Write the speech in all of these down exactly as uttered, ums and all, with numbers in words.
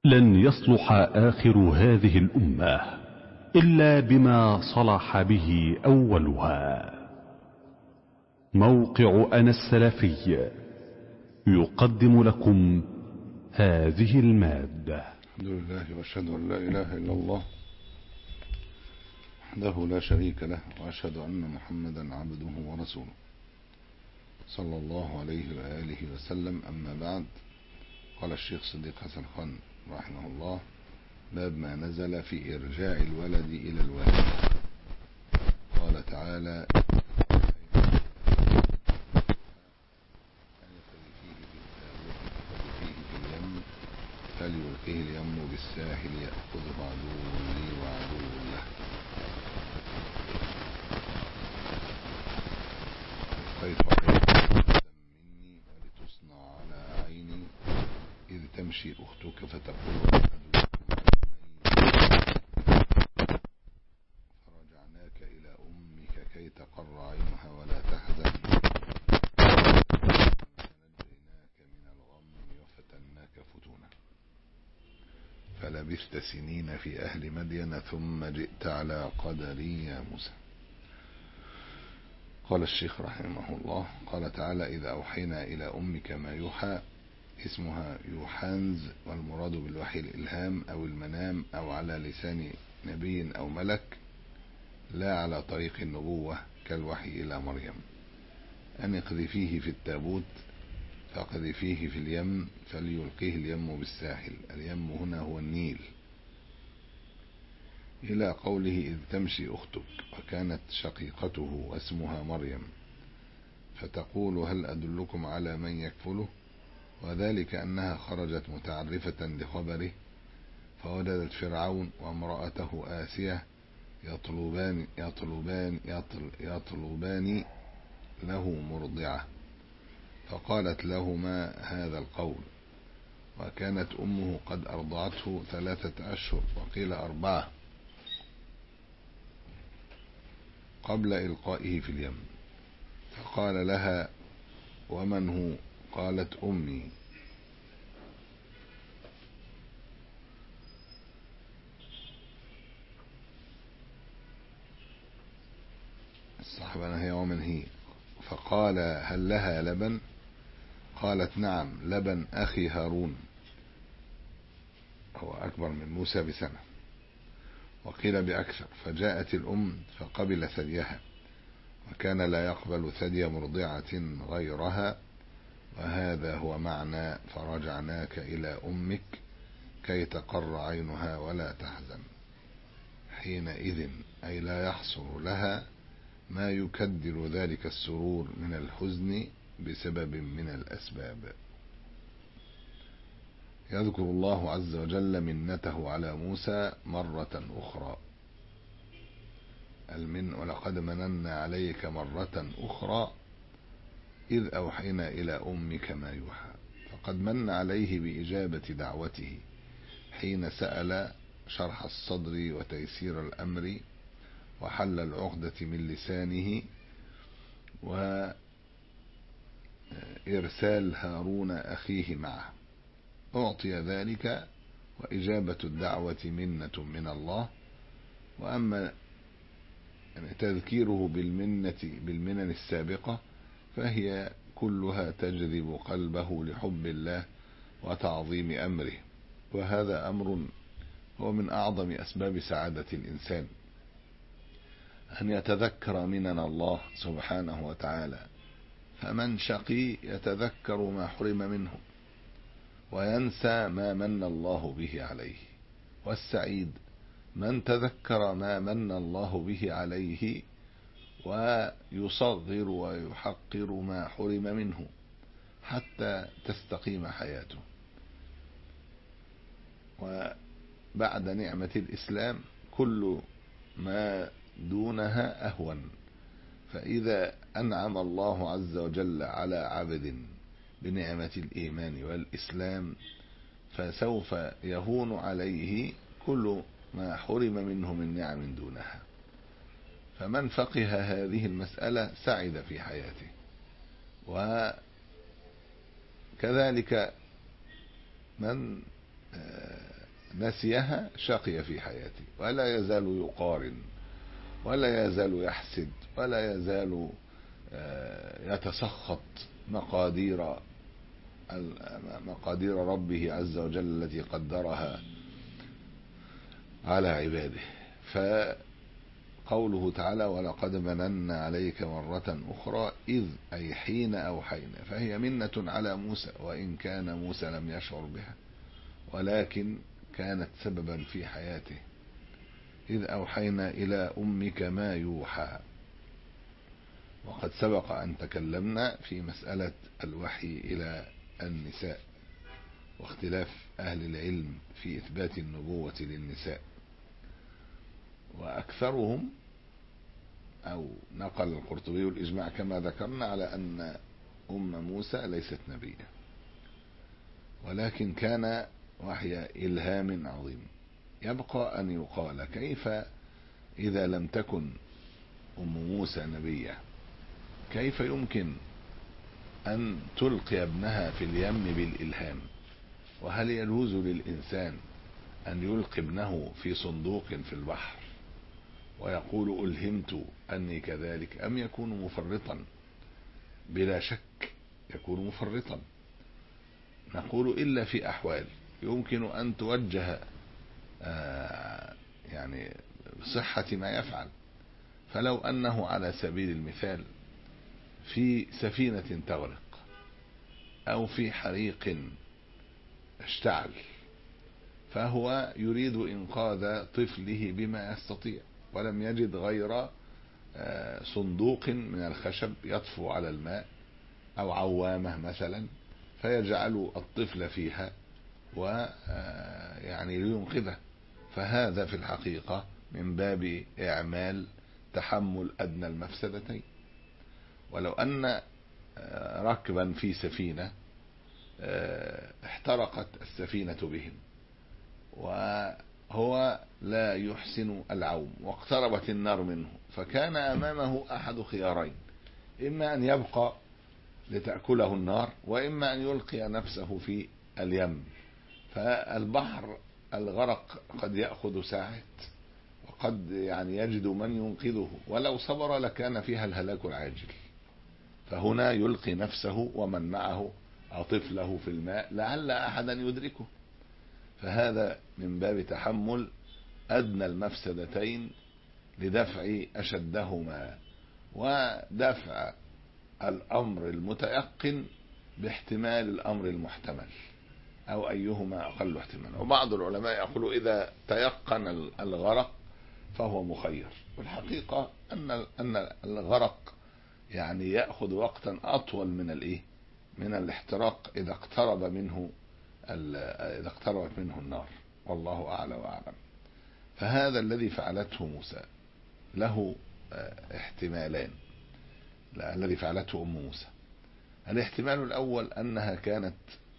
لن يصلح آخر هذه الأمة إلا بما صلح به أولها. موقع أنا السلفي يقدم لكم هذه المادة. الحمد لله وأشهد أن لا إله إلا الله وحده لا شريك له، وأشهد أن محمدا عبده ورسوله صلى الله عليه وآله وسلم. أما بعد، قال الشيخ صديق حسن خان رحمه الله: باب ما نزل في إرجاع الولد إلى الوالد. قال تعالى: فليلقه اليم بالساحل يأخذه عدو لي وعدو له. خيف عليك مني ولتصنع على عيني إذ تمشي أختك فتقول فرجعناك إلى أمك كي تقر عينها ولا تحزن فنجيناك من الغم وفتناك فتونا فلبثت سنين في أهل مدين ثم جئت على قدري يا موسى. قال الشيخ رحمه الله: قال تعالى: إذا أوحينا إلى أمك ما يوحى. اسمها يوحانز، والمراد بالوحي الإلهام أو المنام أو على لسان نبي أو ملك، لا على طريق النبوة كالوحي إلى مريم. أن اقذفيه في التابوت فاقذفيه في اليم فليلقيه اليم بالساحل. اليم هنا هو النيل. إلى قوله إذ تمشي أختك، وكانت شقيقته واسمها مريم، فتقول هل أدلكم على من يكفله، وذلك أنها خرجت متعرفة لخبره، فوجدت فرعون وامرأته آسية يطلبان يطلبان يطل يطلبان له مرضعة، فقالت لهما هذا القول، وكانت أمه قد أرضعته ثلاثة أشهر وقيل أربعة قبل إلقائه في اليم، فقال لها ومن هو؟ قالت أمي. الصحابة هي ومن هي؟ فقال هل لها لبن؟ قالت نعم، لبن أخي هارون، هو أكبر من موسى بسنة، وقيل بأكثر. فجاءت الأم فقبل ثديها، وكان لا يقبل ثدي مرضعة غيرها، وهذا هو معنى فرجعناك إلى أمك كي تقر عينها ولا تحزن. حينئذ أي لا يحصل لها ما يكدر ذلك السرور من الحزن بسبب من الأسباب. يذكر الله عز وجل منته على موسى مرة أخرى. المن ولقد مننا عليك مرة أخرى إذ أوحينا إلى أمك ما يوحى. فقد من عليه بإجابة دعوته حين سأل شرح الصدر وتيسير الأمر وحل العقدة من لسانه، وإرسال هارون أخيه معه. أعطي ذلك، وإجابة الدعوة منة من الله. وأما تذكيره بالمنة بالمنن السابقة فهي كلها تجذب قلبه لحب الله وتعظيم أمره، وهذا أمر هو من أعظم أسباب سعادة الإنسان، أن يتذكر منن الله سبحانه وتعالى. فمن شقي يتذكر ما حرم منه وينسى ما من الله به عليه، والسعيد من تذكر ما من الله به عليه ويصغر ويحقر ما حرم منه حتى تستقيم حياته. وبعد نعمة الإسلام كل ما دونها أهون. فإذا أنعم الله عز وجل على عبد بنعمة الإيمان والإسلام فسوف يهون عليه كل ما حرم منه من نعم دونها. فمن فقه هذه المسألة سعد في حياته. وكذلك من نسيها شقي في حياته، ولا يزال يقارن، ولا يزال يحسد، ولا يزال يتسخط مقادير مقادير ربه عز وجل التي قدرها على عباده. فقوله تعالى ولقد مننا عليك مرة أخرى إذ أي حين أوحينا، فهي منة على موسى، وإن كان موسى لم يشعر بها، ولكن كانت سببا في حياته. إذ أوحينا إلى أمك ما يوحى. وقد سبق أن تكلمنا في مسألة الوحي إلى النساء واختلاف أهل العلم في إثبات النبوة للنساء، وأكثرهم أو نقل القرطبي الإجماع كما ذكرنا على أن أم موسى ليست نبية، ولكن كان وحي إلهام عظيم. يبقى أن يقال كيف إذا لم تكن أم موسى نبية، كيف يمكن أن تلقي ابنها في اليم بالإلهام؟ وهل يجوز للإنسان أن يلقي ابنه في صندوق في البحر ويقول ألهمت أني كذلك، أم يكون مفرطا؟ بلا شك يكون مفرطا. نقول إلا في أحوال يمكن أن توجه آه يعني بصحة ما يفعل. فلو أنه على سبيل المثال في سفينة تغرق أو في حريق اشتعل، فهو يريد إنقاذ طفله بما يستطيع، ولم يجد غير صندوق من الخشب يطفو على الماء أو عوامة مثلا، فيجعل الطفل فيها ويعني لينقذه. فهذا في الحقيقة من باب إعمال تحمل أدنى المفسدتين. ولو أن ركبا في سفينة احترقت السفينة بهم وهو لا يحسن العوم واقتربت النار منه، فكان أمامه أحد خيارين: إما أن يبقى لتأكله النار، وإما أن يلقي نفسه في اليم. فالبحر الغرق قد يأخذ ساعات، وقد يعني يجد من ينقذه، ولو صبر لكان فيها الهلاك العاجل. فهنا يلقي نفسه ومن معه أو طفله في الماء لعل أحدا يدركه. فهذا من باب تحمل أدنى المفسدتين لدفع أشدهما، ودفع الأمر المتيقن باحتمال الأمر المحتمل، أو أيهما أقل احتمالا. وبعض العلماء يقولوا إذا تيقن الغرق فهو مخير. والحقيقة أن أن الغرق يعني يأخذ وقتا أطول من الإيه من الاحتراق إذا اقترب منه إذا اقتربت منه النار، والله أعلى وأعلم. فهذا الذي فعلته موسى له احتمالان، الذي فعلته أم موسى. الاحتمال الأول أنها كانت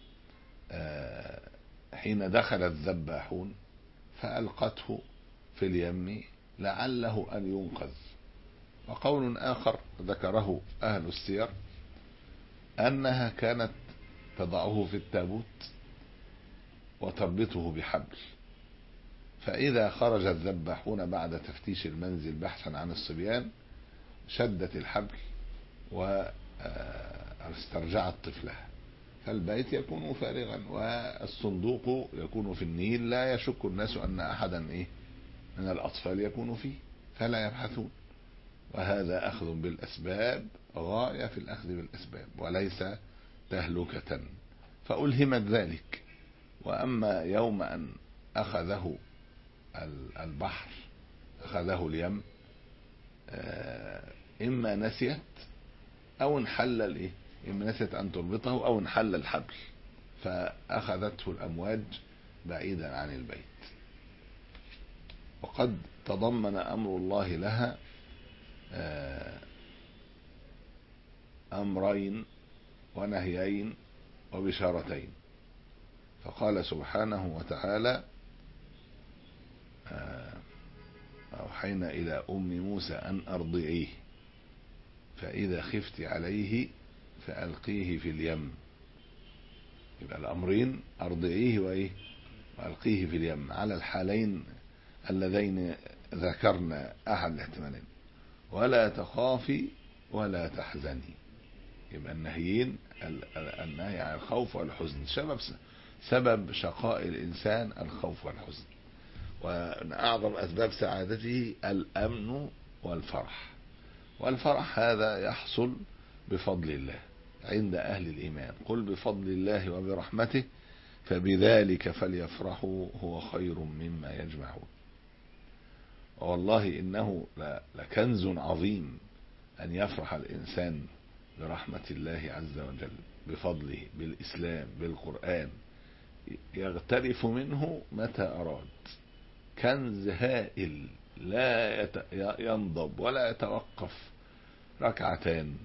حين دخل الذباحون فألقته في اليم لعله أن ينقذ. وقول آخر ذكره أهل السير أنها كانت تضعه في التابوت وتربطه بحبل، فإذا خرج الذباحون بعد تفتيش المنزل بحثا عن الصبيان شدت الحبل واسترجعت طفلها، فالبيت يكون فارغا والصندوق يكون في النيل، لا يشك الناس أن أحدا إيه من الأطفال يكون فيه، فلا يبحثون. وهذا أخذ بالأسباب غاية في الأخذ بالأسباب وليس تهلكة، فألهمت ذلك. وأما يوم أن أخذه البحر أخذه اليم إما نسيت أو انحل الإيه إما نسيت أن تربطه أو انحل الحبل فأخذته الأمواج بعيدا عن البيت. وقد تضمن أمر الله لها أمرين ونهيين وبشارتين. فقال سبحانه وتعالى أوحينا إلى أم موسى أن أرضعيه فإذا خفت عليه فألقيه في اليم. يبقى الأمرين أرضعيه وإيه وألقيه في اليم على الحالين اللذين ذكرنا أحد الاحتمالين. ولا تخافي ولا تحزني، يبقى النهيين النهي عن الخوف والحزن سبب سبب شقاء الإنسان الخوف والحزن، وأعظم أسباب سعادته الأمن والفرح. والفرح هذا يحصل بفضل الله عند أهل الإيمان. قل بفضل الله وبرحمته فبذلك فليفرحوا هو خير مما يجمعون. والله إنه لكنز عظيم أن يفرح الإنسان برحمة الله عز وجل، بفضله، بالإسلام، بالقرآن، يغترف منه متى أراد. كنز هائل لا ينضب ولا يتوقف. ركعتان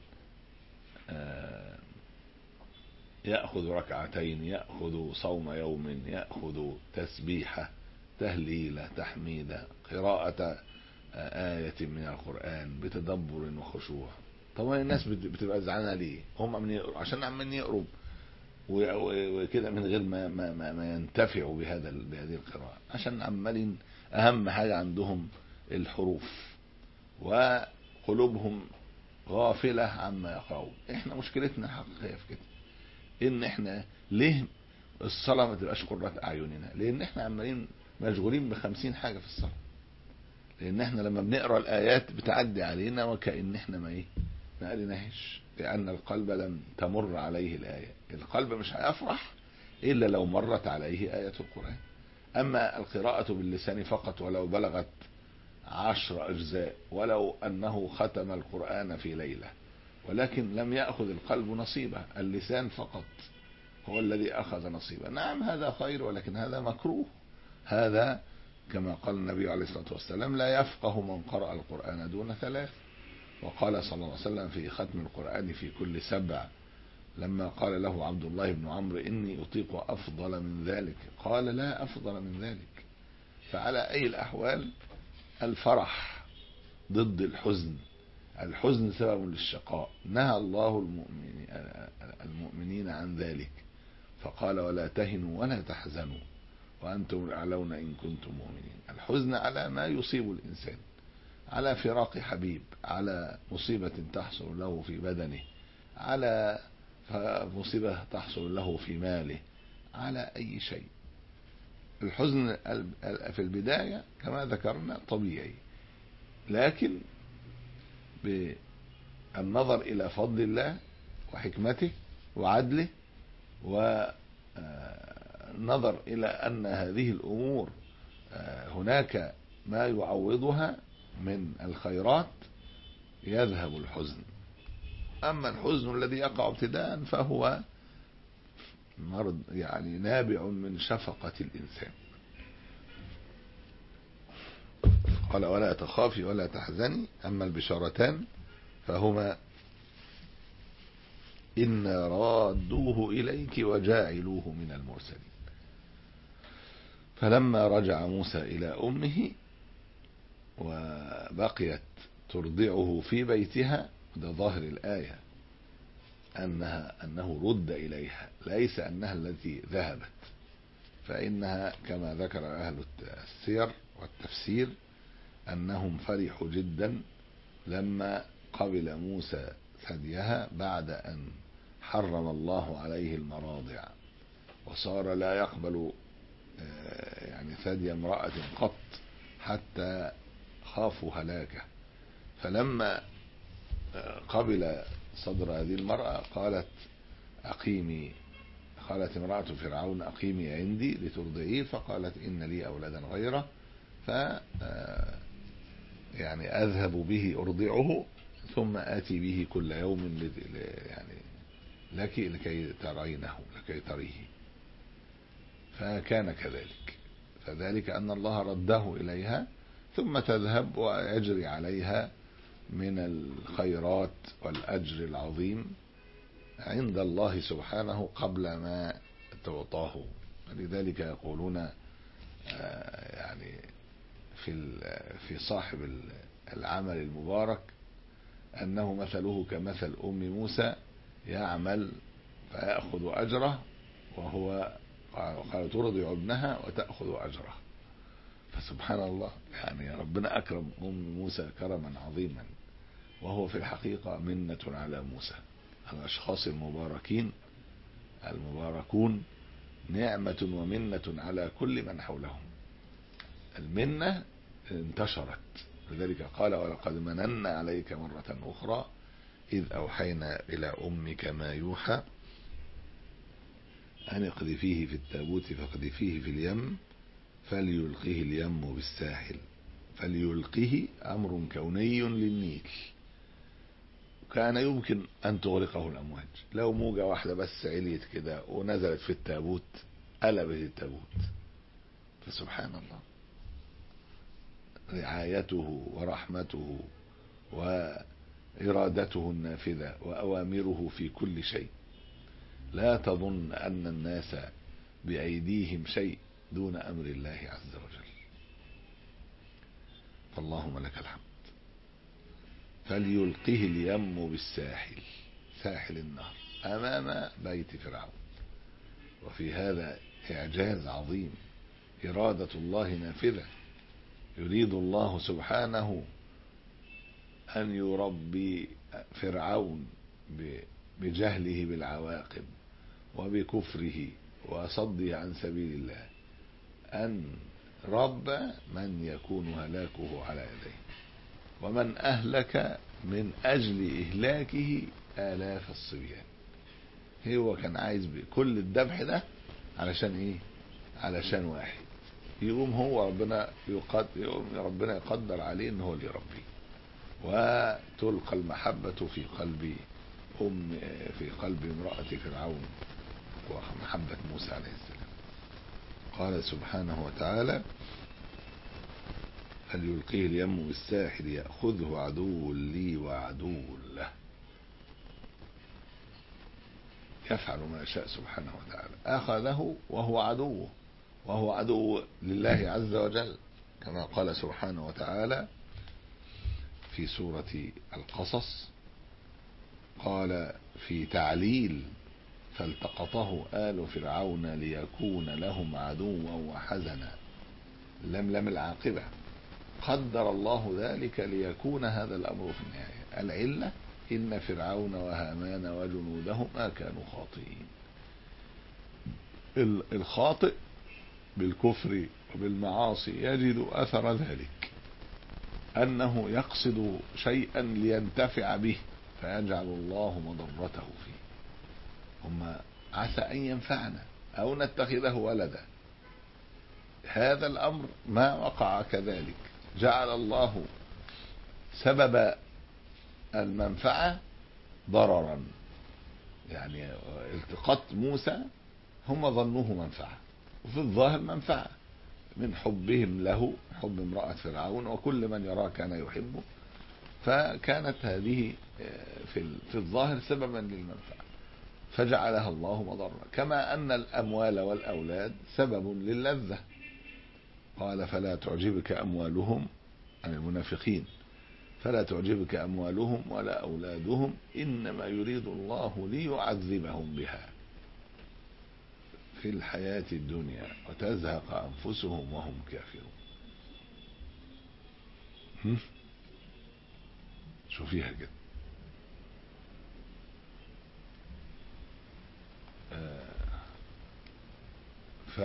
يأخذ ركعتين، يأخذ صوم يوم، يأخذ تسبيحة، تهليلة، تحميدة، قراءة آية من القرآن بتدبر وخشوع. طبعا الناس بتبقى زعلانة ليه؟ هم عمالين يقروا عشان عمالين يقروا وكده من غير ما ما ما, ما ينتفعوا بهذا بهذه القراءة، عشان عمالين أهم حاجة عندهم الحروف وقلوبهم غافلة عما يقرؤون. احنا مشكلتنا الحقيقية في كده، ان احنا ليه الصلاة ما تبقاش قرة اعيننا؟ لان احنا عمالين مشغولين بخمسين حاجة في الصلاة. لان احنا لما بنقرأ الايات بتعدي علينا وكأن احنا ما ايه ما قريناهاش، لان القلب لم تمر عليه الاية. القلب مش هيفرح الا لو مرت عليه آية القرآن. اما القراءة باللسان فقط ولو بلغت عشر اجزاء، ولو انه ختم القرآن في ليلة، ولكن لم يأخذ القلب نصيبه، اللسان فقط هو الذي أخذ نصيبه. نعم هذا خير، ولكن هذا مكروه. هذا كما قال النبي عليه الصلاة والسلام لا يفقه من قرأ القرآن دون ثلاث. وقال صلى الله عليه وسلم في ختم القرآن في كل سبع، لما قال له عبد الله بن عمرو إني أطيق أفضل من ذلك، قال لا أفضل من ذلك. فعلى أي الأحوال الفرح ضد الحزن. الحزن سبب للشقاء، نهى الله المؤمنين, المؤمنين عن ذلك، فقال ولا تهنوا ولا تحزنوا وأنتم الأعلون إن كنتم مؤمنين. الحزن على ما يصيب الإنسان، على فراق حبيب، على مصيبة تحصل له في بدنه، على مصيبة تحصل له في ماله، على أي شيء. الحزن في البداية كما ذكرنا طبيعي، لكن بالنظر إلى فضل الله وحكمته وعدله، والنظر إلى أن هذه الأمور هناك ما يعوضها من الخيرات، يذهب الحزن. أما الحزن الذي يقع ابتداء فهو مرض يعني نابع من شفقة الإنسان. قال ولا تخافي ولا تحزني. أما البشارتان فهما إن رادوه إليك وجاعلوه من المرسلين. فلما رجع موسى إلى أمه وبقيت ترضعه في بيتها، ده ظاهر الآية أنها أنه رد إليها، ليس أنها التي ذهبت. فإنها كما ذكر أهل السير والتفسير أنهم فرحوا جدا لما قبل موسى ثديها بعد أن حرم الله عليه المراضع، وصار لا يقبل يعني ثدي امرأة قط حتى خافوا هلاكه. فلما قبل صدر هذه المرأة قالت أقيمي، قالت امرأة فرعون أقيمي عندي لترضعيه، فقالت إن لي أولادا غيره، ف يعني أذهب به أرضعه ثم آتي به كل يوم يعني لك لكي ترينه لكي تريه. فكان كذلك، فذلك أن الله رده إليها ثم تذهب ويجري عليها من الخيرات والأجر العظيم عند الله سبحانه قبل ما تعطاه. لذلك يقولون يعني في في صاحب العمل المبارك أنه مثله كمثل أم موسى، يعمل فيأخذ أجره وهو وقال ترضع ابنها وتأخذ أجره. فسبحان الله، يعني ربنا أكرم أم موسى كرما عظيما، وهو في الحقيقة منة على موسى. الأشخاص المباركين المباركون نعمة ومنة على كل من حولهم. المنة انتشرت، لذلك قال ولقد مننا عليك مرة أخرى إذ أوحينا إلى أمك ما يوحى أن اقذفيه في التابوت فاقذفيه في اليم فليلقه اليم بالساحل. فليلقه أمر كوني للنيل، كان يمكن أن تغرقه الأمواج، لو موجة واحدة بس عليت كده ونزلت في التابوت قلبت التابوت. فسبحان الله، رعايته ورحمته وإرادته النافذة وأوامره في كل شيء. لا تظن أن الناس بأيديهم شيء دون أمر الله عز وجل. فاللهم لك الحمد. فليلقه اليم بالساحل، ساحل النهر أمام بيت فرعون. وفي هذا إعجاز عظيم، إرادة الله نافذة. يريد الله سبحانه أن يربي فرعون بجهله بالعواقب وبكفره وصده عن سبيل الله، أن رب من يكون هلاكه على يديه، ومن أهلك من أجل إهلاكه آلاف الصبيان. هو كان عايز بكل الذبح ده علشان إيه؟ علشان واحد يقوم هو ربنا يقدر, يقوم ربنا يقدر عليه إن هو اللي يربيه، وتلقى المحبة في قلب أم في قلب امرأة فرعون ومحبة موسى عليه السلام. قال سبحانه وتعالى فليلقيه اليم بالساحل يأخذه عدو لي وعدو له. يفعل ما يشاء سبحانه وتعالى. أخذه وهو عدوه، وهو عدو لله عز وجل، كما قال سبحانه وتعالى في سورة القصص، قال في تعليل فالتقطه آل فرعون ليكون لهم عدوا وحزنا. لم لم العاقبة، قدر الله ذلك ليكون هذا الأمر في النهاية. العلة إن فرعون وهامان وجنودهما كانوا خاطئين. الخاطئ بالكفر وبالمعاصي يجد أثر ذلك، أنه يقصد شيئا لينتفع به فيجعل الله مضرته فيه. ثم عسى أن ينفعنا أو نتخذه ولدا. هذا الأمر ما وقع كذلك، جعل الله سبب المنفعة ضررا. يعني التقاط موسى هم ظنوه منفعة، وفي الظاهر منفعة من حبهم له، حب امرأة فرعون وكل من يراه كان يحبه، فكانت هذه في الظاهر سببا للمنفعة فجعلها الله مضرة. كما أن الأموال والأولاد سبب للذة، قال فلا تعجبك أموالهم، عن المنافقين، فلا تعجبك أموالهم ولا أولادهم إنما يريد الله ليعذبهم بها في الحياة الدنيا وتزهق أنفسهم وهم كافرون. شو فيها كده؟ آه ف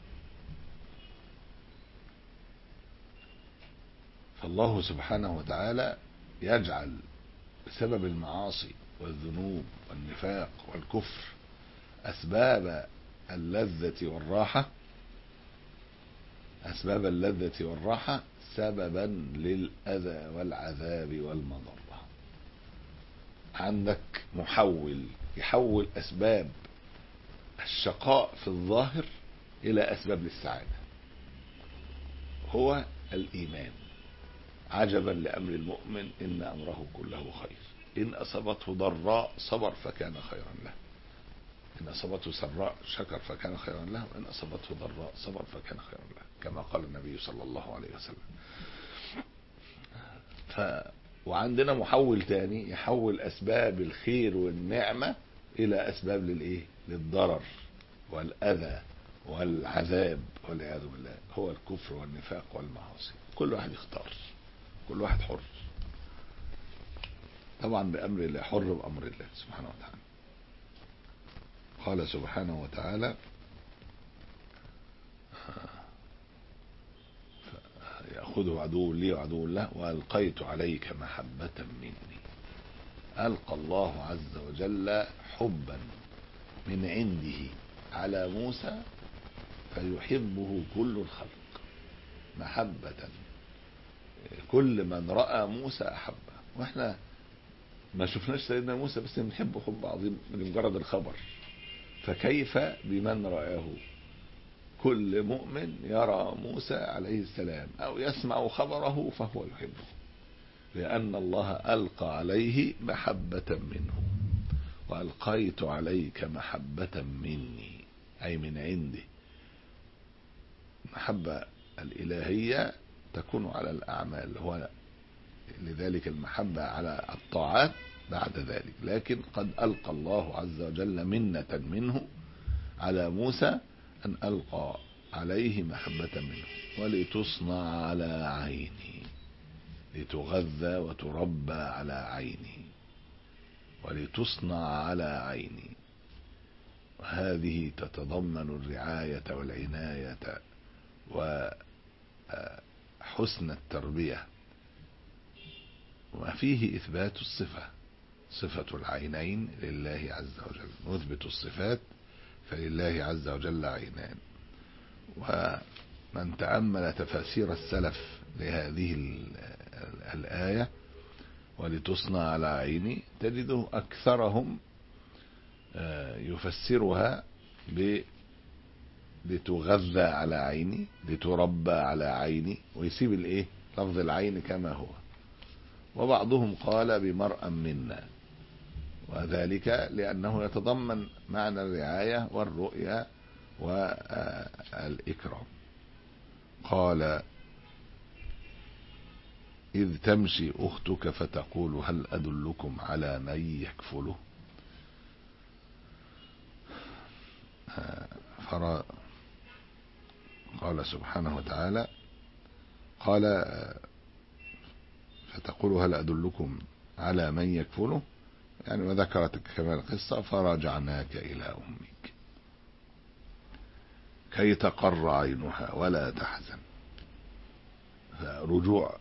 فالله سبحانه وتعالى يجعل بسبب المعاصي والذنوب والنفاق والكفر أسباب اللذة والراحة، أسباب اللذة والراحة سببا للأذى والعذاب والمضرة. عندك محول يحول أسباب الشقاء في الظاهر إلى أسباب للسعادة، هو الإيمان. عجبا لأمر المؤمن إن أمره كله خير، إن أصابته ضراء صبر فكان خيرا له، إن أصابته سراء شكر فكان خيرا له، وإن أصابته ضراء صبر فكان خيرا له، كما قال النبي صلى الله عليه وسلم. ف... وعندنا محول تاني يحول أسباب الخير والنعمة إلى أسباب للإيه؟ للضرر والأذى والعذاب والعياذ بالله هو الكفر والنفاق والمعاصي. كل واحد يختار، كل واحد حر طبعا بأمر الله، حر بأمر الله سبحانه وتعالى. قال سبحانه وتعالى يأخذه عدو لي وعدو له وألقيت عليك محبة مني. ألقى الله عز وجل حبا من عنده على موسى فيحبه كل الخلق محبة، كل من رأى موسى أحبه. واحنا ما شفناش سيدنا موسى بس بنحبه حب عظيم من مجرد الخبر، فكيف بمن رآه؟ كل مؤمن يرى موسى عليه السلام أو يسمع خبره فهو يحبه، لأن الله ألقى عليه محبة منه. وألقيت عليك محبة مني أي من عندي. المحبة الإلهية تكون على الأعمال، هو لذلك المحبة على الطاعات بعد ذلك. لكن قد ألقى الله عز وجل منة منه على موسى أن ألقى عليه محبة منه ولتصنع على عيني، لتغذى وتربى على عيني، ولتصنع على عيني. وهذه تتضمن الرعاية والعناية وحسن التربية، وفيه إثبات الصفة، صفة العينين لله عز وجل. نثبت الصفات فلله عز وجل عينان. ومن تأمل تفاسير السلف لهذه الآية ولتصنع على عيني تجده أكثرهم يفسرها ب لتغذى على عيني، لتربى على عيني، ويسيب الايه لفظ العين كما هو. وبعضهم قال بمرأى منا، وذلك لأنه يتضمن معنى الرعاية والرؤية والإكرام. قال إذ تمشي أختك فتقول هل أدلكم على من يكفله. قال سبحانه وتعالى قال فتقول هل أدلكم على من يكفله، يعني وذكرت كما القصة فرجعناك إلى أمك كي تقر عينها ولا تحزن. فرجوع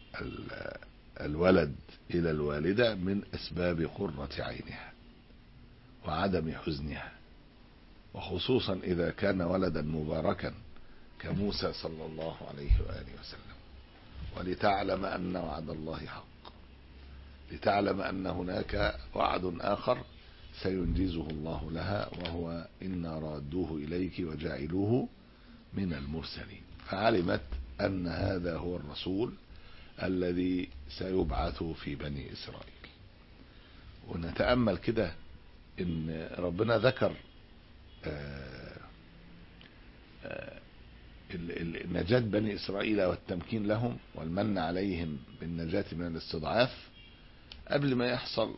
الولد إلى الوالدة من أسباب قرة عينها وعدم حزنها، وخصوصا إذا كان ولدا مباركا كموسى صلى الله عليه وآله وسلم. ولتعلم أن وعد الله حق، لتعلم أن هناك وعد آخر سينجزه الله لها، وهو إنا رادوه إليك وجعلوه من المرسلين. فعلمت أن هذا هو الرسول الذي سيبعث في بني إسرائيل. ونتأمل كده إن ربنا ذكر آآ آآ نجاة بني إسرائيل والتمكين لهم والمن عليهم بالنجاة من الاستضعاف قبل ما يحصل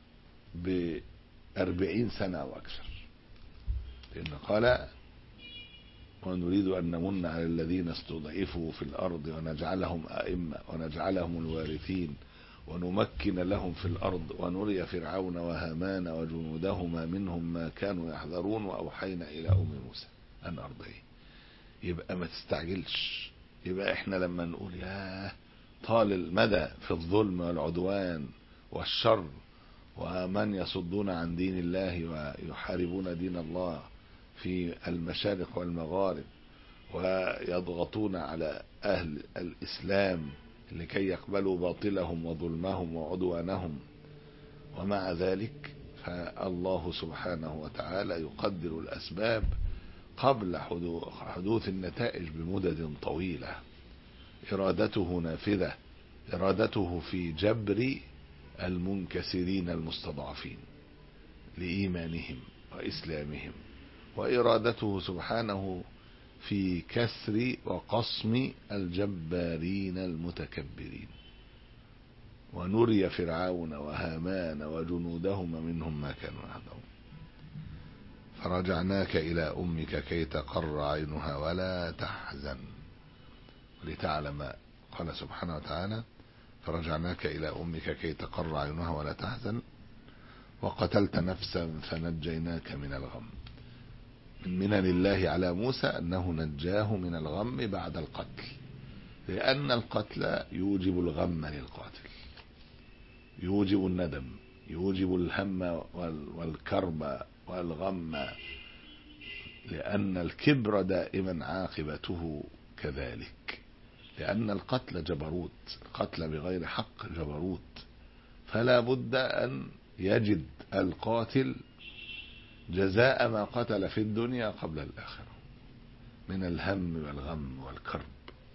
بأربعين سنة أو أكثر. لأن قال ونريد أن نمن على الذين استضعفوا في الأرض ونجعلهم أئمة ونجعلهم الوارثين ونمكن لهم في الأرض ونري فرعون وهامان وجنودهما منهم ما كانوا يحذرون وأوحينا إلى أم موسى أن أرضيه. يبقى ما تستعجلش. يبقى احنا لما نقول يا طال المدى في الظلم والعدوان والشر ومن يصدون عن دين الله ويحاربون دين الله في المشارق والمغارب ويضغطون على أهل الإسلام لكي يقبلوا باطلهم وظلمهم وعدوانهم، ومع ذلك فالله سبحانه وتعالى يقدر الأسباب قبل حدوث النتائج بمدد طويلة. إرادته نافذة، إرادته في جبر المنكسرين المستضعفين لإيمانهم وإسلامهم، وإرادته سبحانه في كسر وقصم الجبارين المتكبرين. ونري فرعون وهامان وجنودهما منهم ما كانوا يحذرون. فرجعناك إلى أمك كي تقر عينها ولا تحزن لتعلم. قال سبحانه وتعالى فرجعناك إلى أمك كي تقر عينها ولا تحزن وقتلت نفسا فنجيناك من الغم. من منن الله على موسى أنه نجاه من الغم بعد القتل، لأن القتل يوجب الغم للقاتل، يوجب الندم، يوجب الهم والكرب والغم، لأن الكبر دائما عاقبته كذلك، لأن القتل جبروت، القتل بغير حق جبروت، فلا بد أن يجد القاتل جزاء ما قتل في الدنيا قبل الآخرة من الهم والغم والكرب.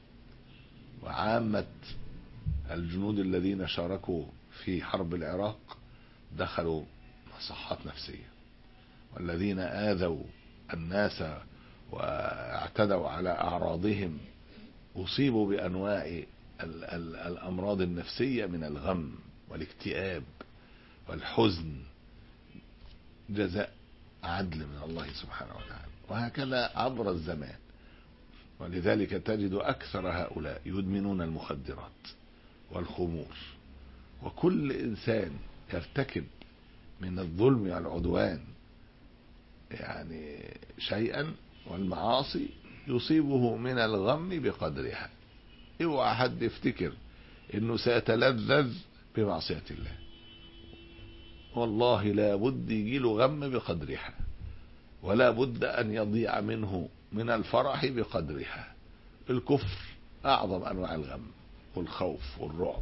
وعامة الجنود الذين شاركوا في حرب العراق دخلوا مصحات نفسية، والذين آذوا الناس واعتدوا على أعراضهم أصيبوا بأنواع الأمراض النفسية من الغم والاكتئاب والحزن، جزاء عدل من الله سبحانه وتعالى. وهكذا عبر الزمان، ولذلك تجد أكثر هؤلاء يدمنون المخدرات والخمور. وكل إنسان يرتكب من الظلم والعدوان يعني شيئا والمعاصي يصيبه من الغم بقدرها. اوعى حد يفتكر انه سيتلذذ بمعصية الله، والله لا بد يجيله غم بقدرها، ولا بد ان يضيع منه من الفرح بقدرها. الكفر اعظم انواع الغم والخوف والرعب،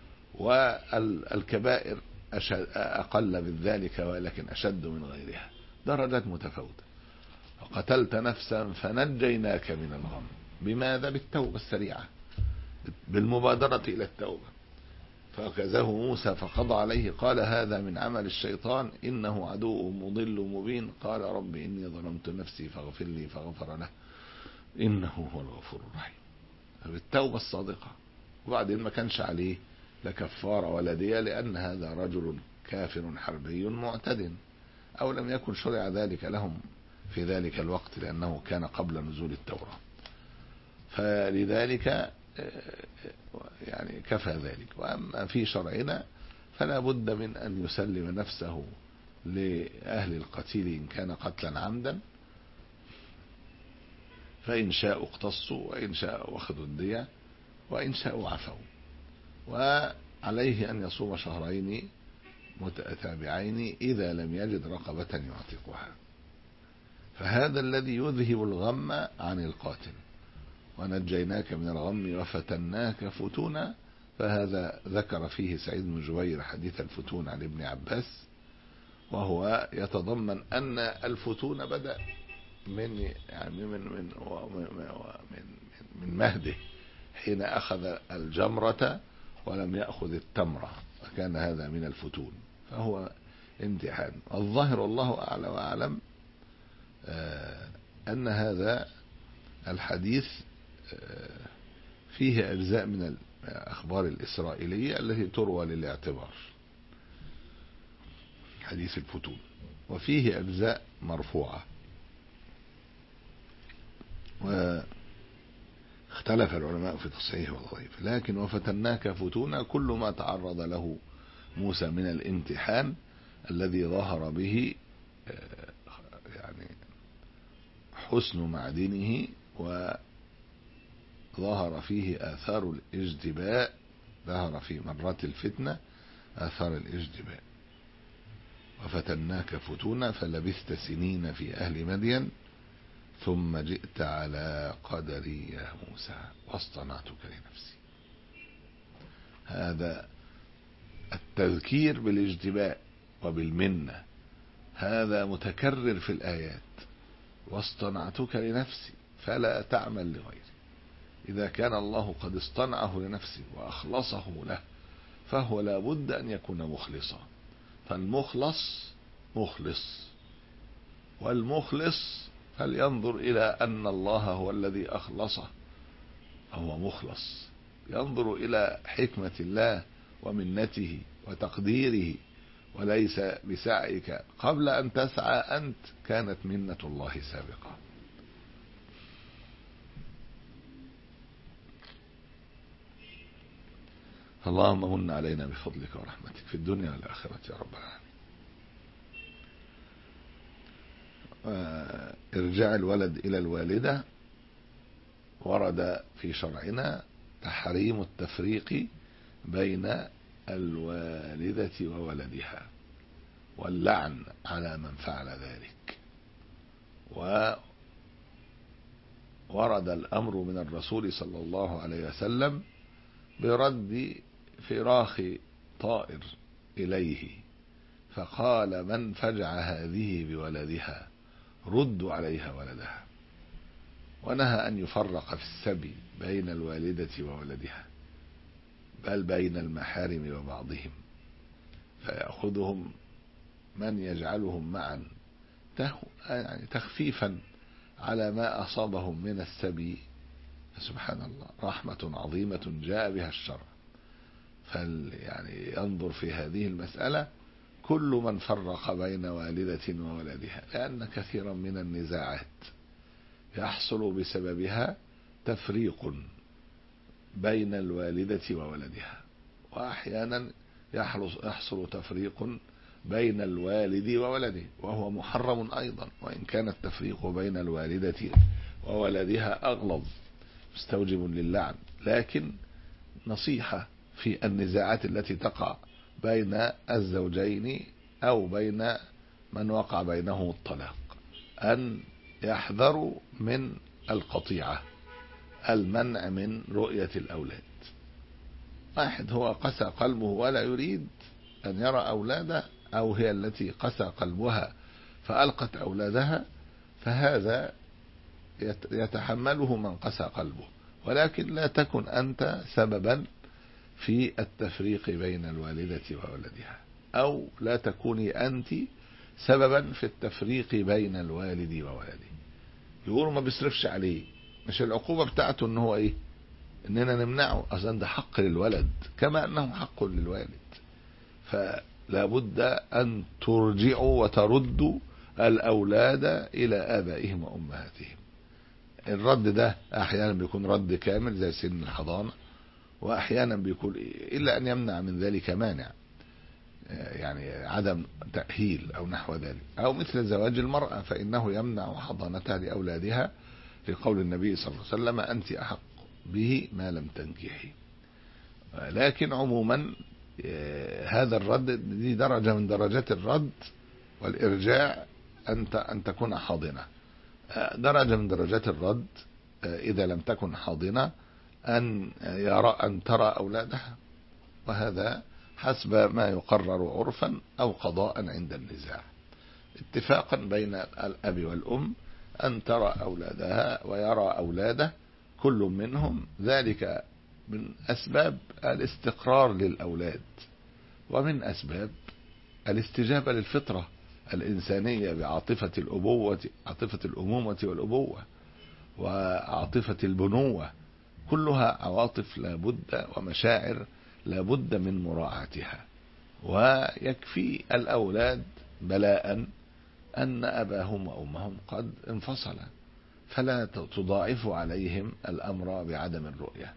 والكبائر اقل من ذلك ولكن اشد من غيرها، درجات متفاوتة. وقتلت نفسا فنجيناك من الغم. بماذا؟ بالتوبة السريعة، بالمبادرة إلى التوبة. فأخذه موسى فقضى عليه قال هذا من عمل الشيطان إنه عدو مضل مبين قال رب إني ظلمت نفسي فاغفر لي فغفر له إنه هو الغفور الرحيم. بالتوبة الصادقة. وبعدين ما كانش عليه لا كفارة ولا دية، لأن هذا رجل كافر حربي معتد، أو لم يكن شرع ذلك لهم في ذلك الوقت لأنه كان قبل نزول التوراة، فلذلك يعني كفى ذلك. وأما في شرعنا فلا بد من أن يسلم نفسه لأهل القتيل إن كان قتلا عمدا، فإن شاءوا اقتصوا وإن شاءوا أخذوا الدية وإن شاءوا عفوا. وعليه أن يصوم شهرين متتابعين إذا لم يجد رقبة يعتقها. فهذا الذي يذهب الغم عن القاتل. ونجيناك من الغم وفتناك فتونا، فهذا ذكر فيه سعيد بن جبير حديث الفتون عن ابن عباس، وهو يتضمن أن الفتون بدأ من يعني من من من من مهده حين أخذ الجمرة ولم يأخذ التمرة، فكان هذا من الفتون، فهو امتحان. الظاهر الله أعلى وأعلم أن هذا الحديث فيه أجزاء من الأخبار الإسرائيلية التي تروى للاعتبار، حديث الفتون، وفيه أجزاء مرفوعة. واختلف العلماء في تصحيح والضعيف، لكن وفتناك فتونا كل ما تعرض له موسى من الامتحان الذي ظهر به يعني حسن معدنه، وظهر فيه آثار الاجتباء، ظهر في مرات الفتنة آثار الاجتباء. وفتناك فتونا فلبثت سنين في أهل مدين ثم جئت على قدري يا موسى واصطنعتك لنفسي. هذا التذكير بالاجتباء وبالمنة هذا متكرر في الآيات. واصطنعتك لنفسي فلا تعمل لغيري. إذا كان الله قد اصطنعه لنفسه وأخلصه له فهو لا بد أن يكون مخلصا. فالمخلص مخلص، والمخلص فلينظر إلى أن الله هو الذي أخلصه، هو مخلص، ينظر إلى حكمة الله ومنته وتقديره وليس بسعيك قبل أن تسعى أنت، كانت منة الله سابقة. اللهم من علينا بفضلك ورحمتك في الدنيا والآخرة يا رب العالمين. ارجاع الولد إلى الوالدة، ورد في شرعنا تحريم التفريق بين الوالدة وولدها، واللعن على من فعل ذلك. وورد الأمر من الرسول صلى الله عليه وسلم برد فراخ طائر إليه، فقال: من فجع هذه بولدها ردوا عليها ولدها. ونهى أن يفرق في السبي بين الوالدة وولدها، بل بين المحارم وبعضهم، فيأخذهم من يجعلهم معا يعني تخفيفا على ما أصابهم من السبي. فسبحان الله، رحمة عظيمة جاء بها الشرع. فال يعني ينظر في هذه المسألة كل من فرق بين والدة وولدها، لأن كثيرا من النزاعات يحصل بسببها تفريق بين الوالدة وولدها، وأحيانا يحصل تفريق بين الوالد وولده، وهو محرم أيضا، وإن كان التفريق بين الوالدة وولدها أغلظ مستوجب للعن. لكن نصيحة في النزاعات التي تقع بين الزوجين أو بين من وقع بينهم الطلاق أن يحذروا من القطيعة، المنع من رؤية الأولاد. واحد هو قسى قلبه ولا يريد أن يرى أولاده، أو هي التي قسى قلبها فألقت أولادها، فهذا يتحمله من قسى قلبه، ولكن لا تكن أنت سببا في التفريق بين الوالدة وولدها، أو لا تكوني أنت سببا في التفريق بين الوالد وولده. يقولوا ما بيصرفش عليه، مش العقوبة بتاعته ان هو ايه، اننا نمنعه، اصلا ده حق للولد كما انه حق للوالد. فلا بد ان ترجعوا وتردوا الاولاد الى ابائهم وامهاتهم. الرد ده احيانا بيكون رد كامل زي سن الحضانة، واحيانا بيكون إيه؟ الا ان يمنع من ذلك مانع، يعني عدم تأهيل أو نحو ذلك، أو مثل زواج المرأة فإنه يمنع حضانتها لأولادها، لقول النبي صلى الله عليه وسلم: أنت أحق به ما لم تنكحي. لكن عموما هذا الرد دي درجة من درجات الرد والإرجاع، أنت أن تكون حاضنة. درجة من درجات الرد إذا لم تكن حاضنة أن يرى أن ترى أولادها، وهذا حسب ما يقرر عرفا أو قضاء عند النزاع، اتفاقا بين الأب والأم أن ترى أولادها ويرى أولاده كل منهم، ذلك من أسباب الاستقرار للأولاد، ومن أسباب الاستجابة للفطرة الإنسانية بعاطفة الأبوة، عاطفة الأمومة والأبوة، وعاطفة البنوة، كلها عواطف لابد ومشاعر لابد من مراعاتها. ويكفي الأولاد بلاء أن أباهم وأمهم قد انفصلا، فلا تضاعف عليهم الأمر بعدم الرؤية.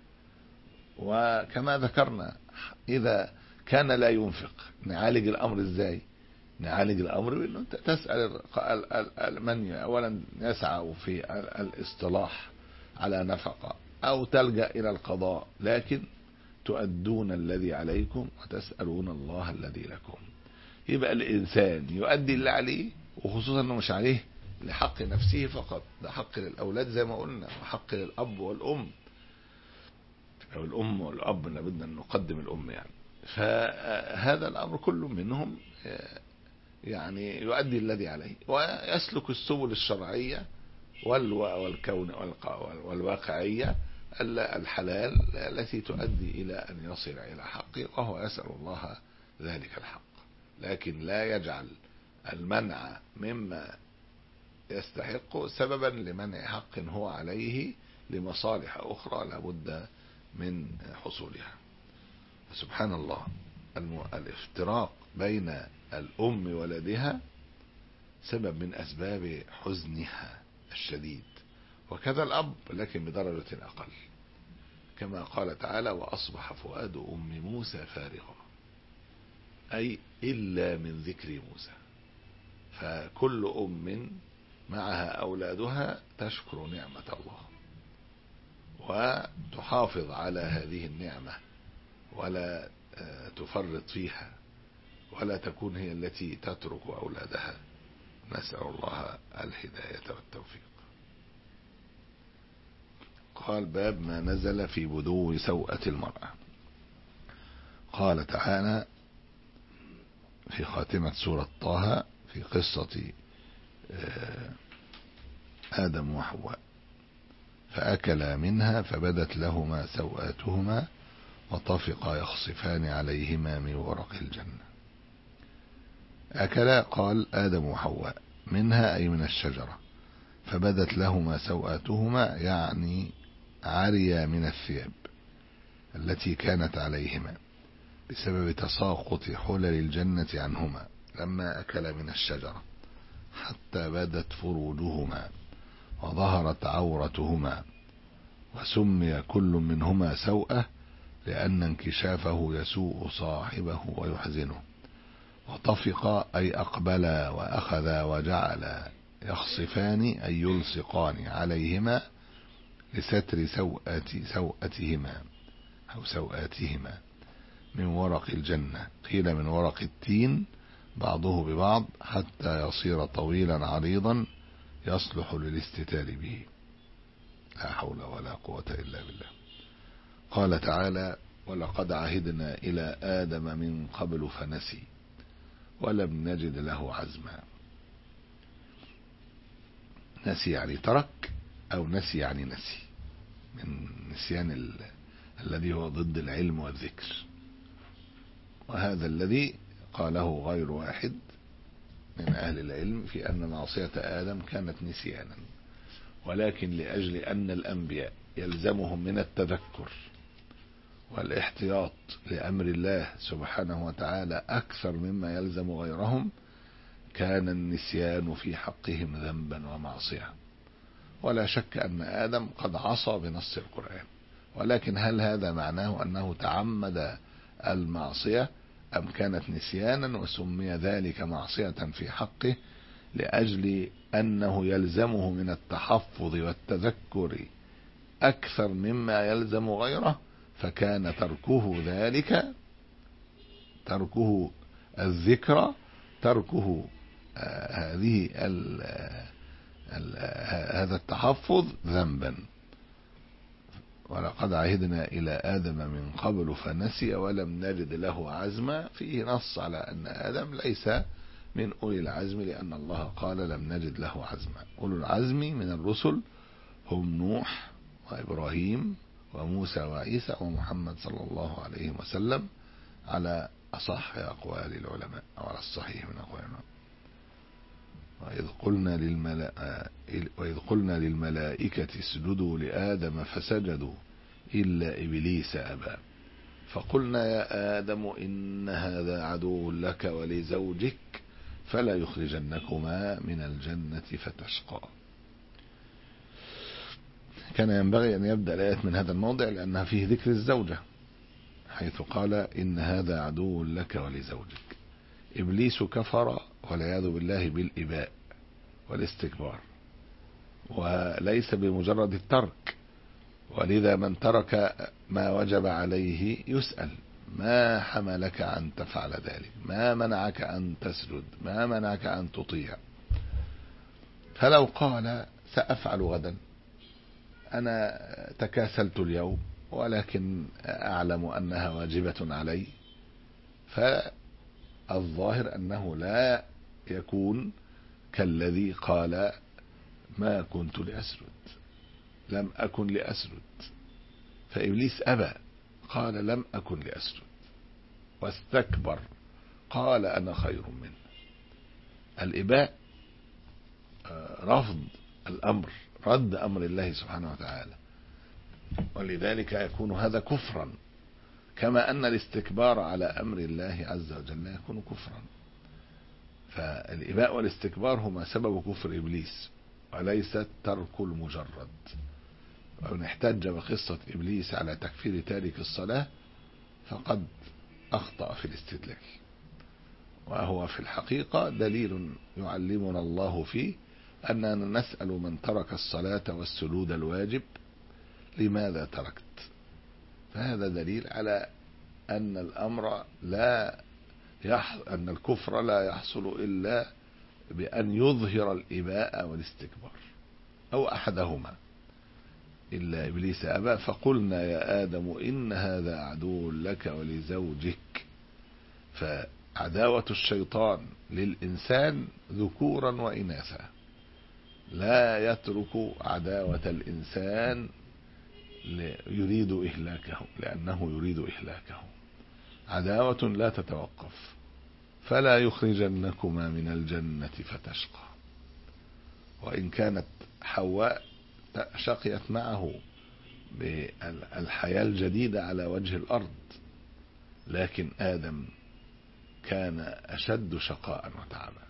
وكما ذكرنا إذا كان لا ينفق، نعالج الأمر إزاي؟ نعالج الأمر بأنه تسأل من أولا يسعى في الاصطلاح على نفقة، أو تلجأ إلى القضاء، لكن تؤدون الذي عليكم وتسألون الله الذي لكم. يبقى الإنسان يؤدي اللي عليه، وخصوصا أنه مش عليه لحق نفسه فقط، ده حق للأولاد زي ما قلنا، وحق للأب والأم، أو الأم والأب لابد أن نقدم الأم يعني. فهذا الأمر كل منهم يعني يؤدي الذي عليه، ويسلك السبل الشرعية والكون والواقعية الحلال التي تؤدي إلى أن يصل إلى حقه، وهو يسأل الله ذلك الحق، لكن لا يجعل المنع مما يستحق سببا لمنع حق هو عليه لمصالح أخرى لابد من حصولها. سبحان الله، الافتراق بين الأم ولدها سبب من أسباب حزنها الشديد، وكذا الأب لكن بدرجة أقل، كما قال تعالى: وأصبح فؤاد أم موسى فارغا، أي إلا من ذكر موسى. فكل أم معها أولادها تشكر نعمة الله وتحافظ على هذه النعمة ولا تفرط فيها، ولا تكون هي التي تترك أولادها. نسأل الله الهداية والتوفيق. قال: باب ما نزل في بدو سوءة المرأة. قال تعالى في خاتمة سورة طه في قصة آدم وحواء: فأكلا منها فبدت لهما سوآتهما وطفقا يخصفان عليهما من ورق الجنة. أكلا قال آدم وحواء، منها أي من الشجرة، فبدت لهما سوآتهما يعني عريا من الثياب التي كانت عليهما بسبب تساقط حلل الجنة عنهما لما أكلا من الشجرة، حتى بدت فروجهما وظهرت عورتهما. وسمي كل منهما سوءة لأن انكشافه يسوء صاحبه ويحزنه. وطفق أي أقبلا وأخذا وجعلا يخصفان أي يلصقان عليهما لستر سوءة سوءتهما أو سوءاتهما من ورق الجنة، قيل من ورق التين بعضه ببعض، حتى يصير طويلا عريضا يصلح للاستتار به. لا حول ولا قوة إلا بالله. قال تعالى: ولقد عهدنا إلى آدم من قبل فنسي ولم نجد له عزما. نسي يعني ترك، أو نسي يعني نسي، من نسيان ال... الذي هو ضد العلم والذكر. وهذا الذي قاله غير واحد من أهل العلم في أن معصية آدم كانت نسيانا، ولكن لأجل أن الأنبياء يلزمهم من التذكر والاحتياط لأمر الله سبحانه وتعالى أكثر مما يلزم غيرهم، كان النسيان في حقهم ذنبا ومعصية. ولا شك أن آدم قد عصى بنص القرآن، ولكن هل هذا معناه أنه تعمد المعصية أم كانت نسيانا وسمي ذلك معصية في حقه لأجل أنه يلزمه من التحفظ والتذكر أكثر مما يلزم غيره، فكان تركه ذلك تركه الذكر تركه آه هذه ال ال هذا التحفظ ذنبا. ولقد عهدنا إلى آدم من قبل فنسي ولم نجد له عزما، فيه نص على أن آدم ليس من أولي العزم، لأن الله قال لم نجد له عزما. أولو العزم من الرسل هم نوح وإبراهيم وموسى وعيسى ومحمد صلى الله عليه وسلم على أصح أقوال العلماء أو على الصحيح من أقوال العلماء. وإذ قلنا للملائكة وإذ قلنا للملائكة اسجدوا لآدم فسجدوا إلا إبليس أبى فقلنا يا آدم إن هذا عدو لك ولزوجك فلا يخرجنكما من الجنة فتشقى. كان ينبغي أن يبدأ الآيات من هذا الموضع لأنها فيه ذكر الزوجة، حيث قال إن هذا عدو لك ولزوجك. إبليس كفر والعياذ بالله بالإباء والاستكبار، وليس بمجرد الترك، ولذا من ترك ما وجب عليه يسأل: ما حملك أن تفعل ذلك؟ ما منعك أن تسجد؟ ما منعك أن تطيع؟ فلو قال سأفعل غدا، أنا تكاسلت اليوم ولكن أعلم أنها واجبة علي، فالظاهر أنه لا يكون كالذي قال ما كنت لأسجد، لم أكن لأسجد. فإبليس أبى، قال لم أكن لأسجد، واستكبر، قال أنا خير منه. الإباء رفض الأمر، رد أمر الله سبحانه وتعالى، ولذلك يكون هذا كفرا، كما أن الاستكبار على أمر الله عز وجل يكون كفرا. فالإباء والاستكبار هما سبب كفر إبليس وليس ترك المجرد. ومن احتج بقصة إبليس على تكفير تارك الصلاة فقد أخطأ في الاستدلال، وهو في الحقيقة دليل يعلمنا الله فيه أننا نسأل من ترك الصلاة والسجود الواجب لماذا تركت. فهذا دليل على أن الأمر لا يح... أن الكفر لا يحصل إلا بأن يظهر الإباء والاستكبار أو أحدهما، إلا إبليس أبى فقلنا يا آدم إن هذا عدو لك ولزوجك. فعداوة الشيطان للإنسان ذكورا وإناثا، لا يترك عداوة الإنسان يريد إهلاكه، لأنه يريد إهلاكه، عداوة لا تتوقف. فلا يخرجنكما من الجنة فتشقى. وإن كانت حواء شقيت معه بالحياة الجديدة على وجه الأرض، لكن آدم كان أشد شقاء وتعبا.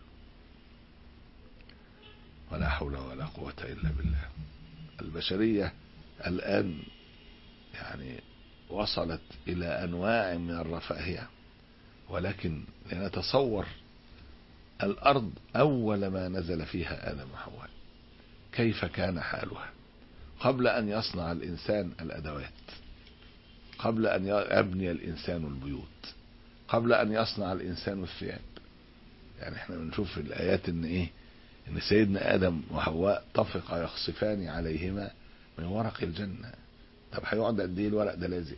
ولا حول ولا قوة إلا بالله. البشرية الآن يعني وصلت إلى أنواع من الرفاهية، ولكن لنتصور الأرض أول ما نزل فيها آدم وحواء كيف كان حالها قبل أن يصنع الإنسان الأدوات، قبل أن يبني الإنسان البيوت، قبل أن يصنع الإنسان الثياب. يعني احنا بنشوف في الآيات إن إيه، إن سيدنا آدم وحواء طفق يخصفان عليهما من ورق الجنة. طب هيقعد قد إيه الورق ده لازق،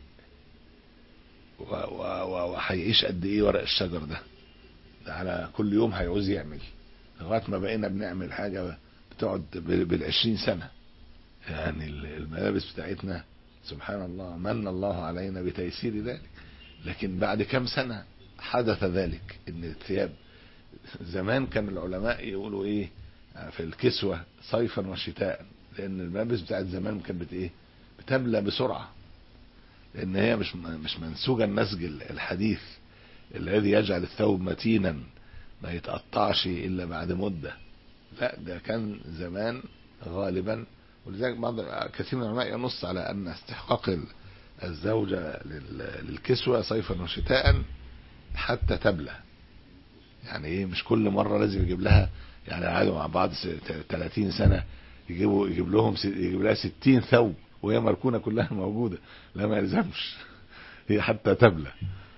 وهيعيش قد إيه ورق الشجر ده ده على كل يوم هيعوز يعمل، لغاية ما بقينا بنعمل حاجة بتقعد بالعشرين سنة. يعني الملابس بتاعتنا سبحان الله من الله علينا بتيسير ذلك، لكن بعد كم سنة حدث ذلك. ان الثياب زمان كان العلماء يقولوا ايه في الكسوة صيفا وشتاء، لان الملابس بتاعت زمان كانت بت ايه بتبلى بسرعة، لان هي مش مش منسوجة النسج الحديث الذي يجعل الثوب متينا ما يتقطعش الا بعد مدة. لا، ده كان زمان غالبا. ولذلك بعض كثير من العلماء ينص على ان استحقاق الزوجة للكسوة صيفا وشتاء حتى تبلى. يعني ايه، مش كل مرة لازم يجيب لها، يعني قعدوا مع بعض ثلاثين سنة يجيبوا يجيب لهم يجيب لها ستين ثوب وهي مركونة كلها موجودة، لا ما يلزمش، هي حتى تبلى.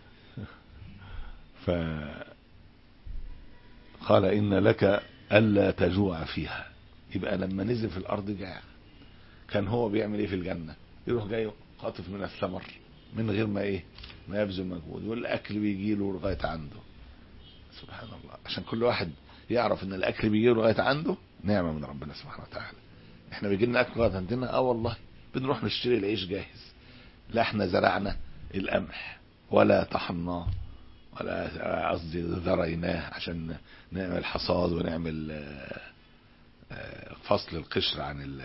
فقال إن لك ألا تجوع فيها. يبقى لما نزل في الأرض جاع، كان هو بيعمل ايه في الجنة؟ يروح جاي قاطف من الثمر من غير ما ايه ما يبذل مجهود، والاكل بيجي له لغايه عنده. سبحان الله. عشان كل واحد يعرف ان الاكل بيجي له لغايه عنده نعمه من ربنا سبحانه وتعالى. احنا بيجي لنا اكل لغايه عندنا، اه والله بنروح نشتري العيش جاهز، لا احنا زرعنا القمح ولا طحناه ولا قصدي ذريناه عشان نعمل حصاد ونعمل فصل القشر عن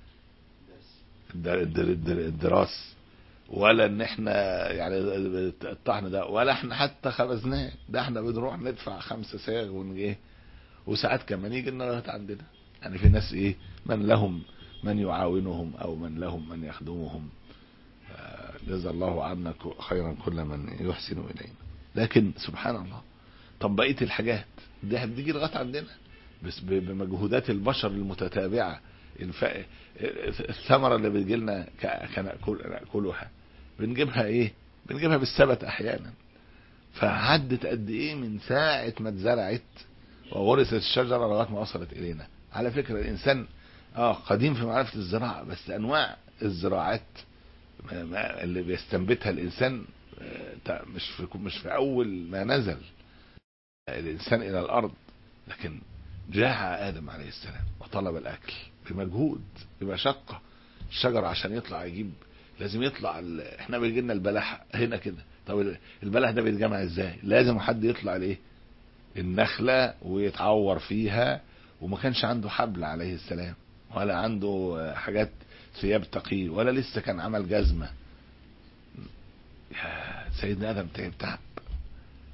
الدراس، ولا ان احنا يعني الطحن ده ولا احنا حتى خبزناه، ده احنا بنروح ندفع خمسة ساغ ونجيه، وساعات كمان يجي لنا لغايه عندنا. يعني في ناس ايه من لهم من يعاونهم او من لهم من يخدمهم، جزا الله عنا خيرا كل من يحسن الينا. لكن سبحان الله، طب بقيه الحاجات دي هتيجي لغايه عندنا بس بمجهودات البشر المتتابعه. الثمرة اللي بتجي لنا كنأكلها بنجيبها ايه بنجيبها بالسبت احيانا. فعدت قد ايه من ساعة ما اتزرعت وورثت الشجرة لغاية ما وصلت الينا. على فكرة الانسان اه قديم في معرفة الزراعة، بس انواع الزراعات اللي بيستنبتها الانسان مش في مش في اول ما نزل الانسان الى الارض، لكن جاء آدم عليه السلام وطلب الأكل بمجهود بمشقة. الشجر عشان يطلع يجيب لازم يطلع ال... احنا بيجي لنا البلح هنا كده. طب البلح ده بيتجمع ازاي؟ لازم حد يطلع ليه النخلة ويتعور فيها، وما كانش عنده حبل عليه السلام ولا عنده حاجات ثياب تقي ولا لسه كان عمل جزمة. يا سيدنا آدم تعب تعب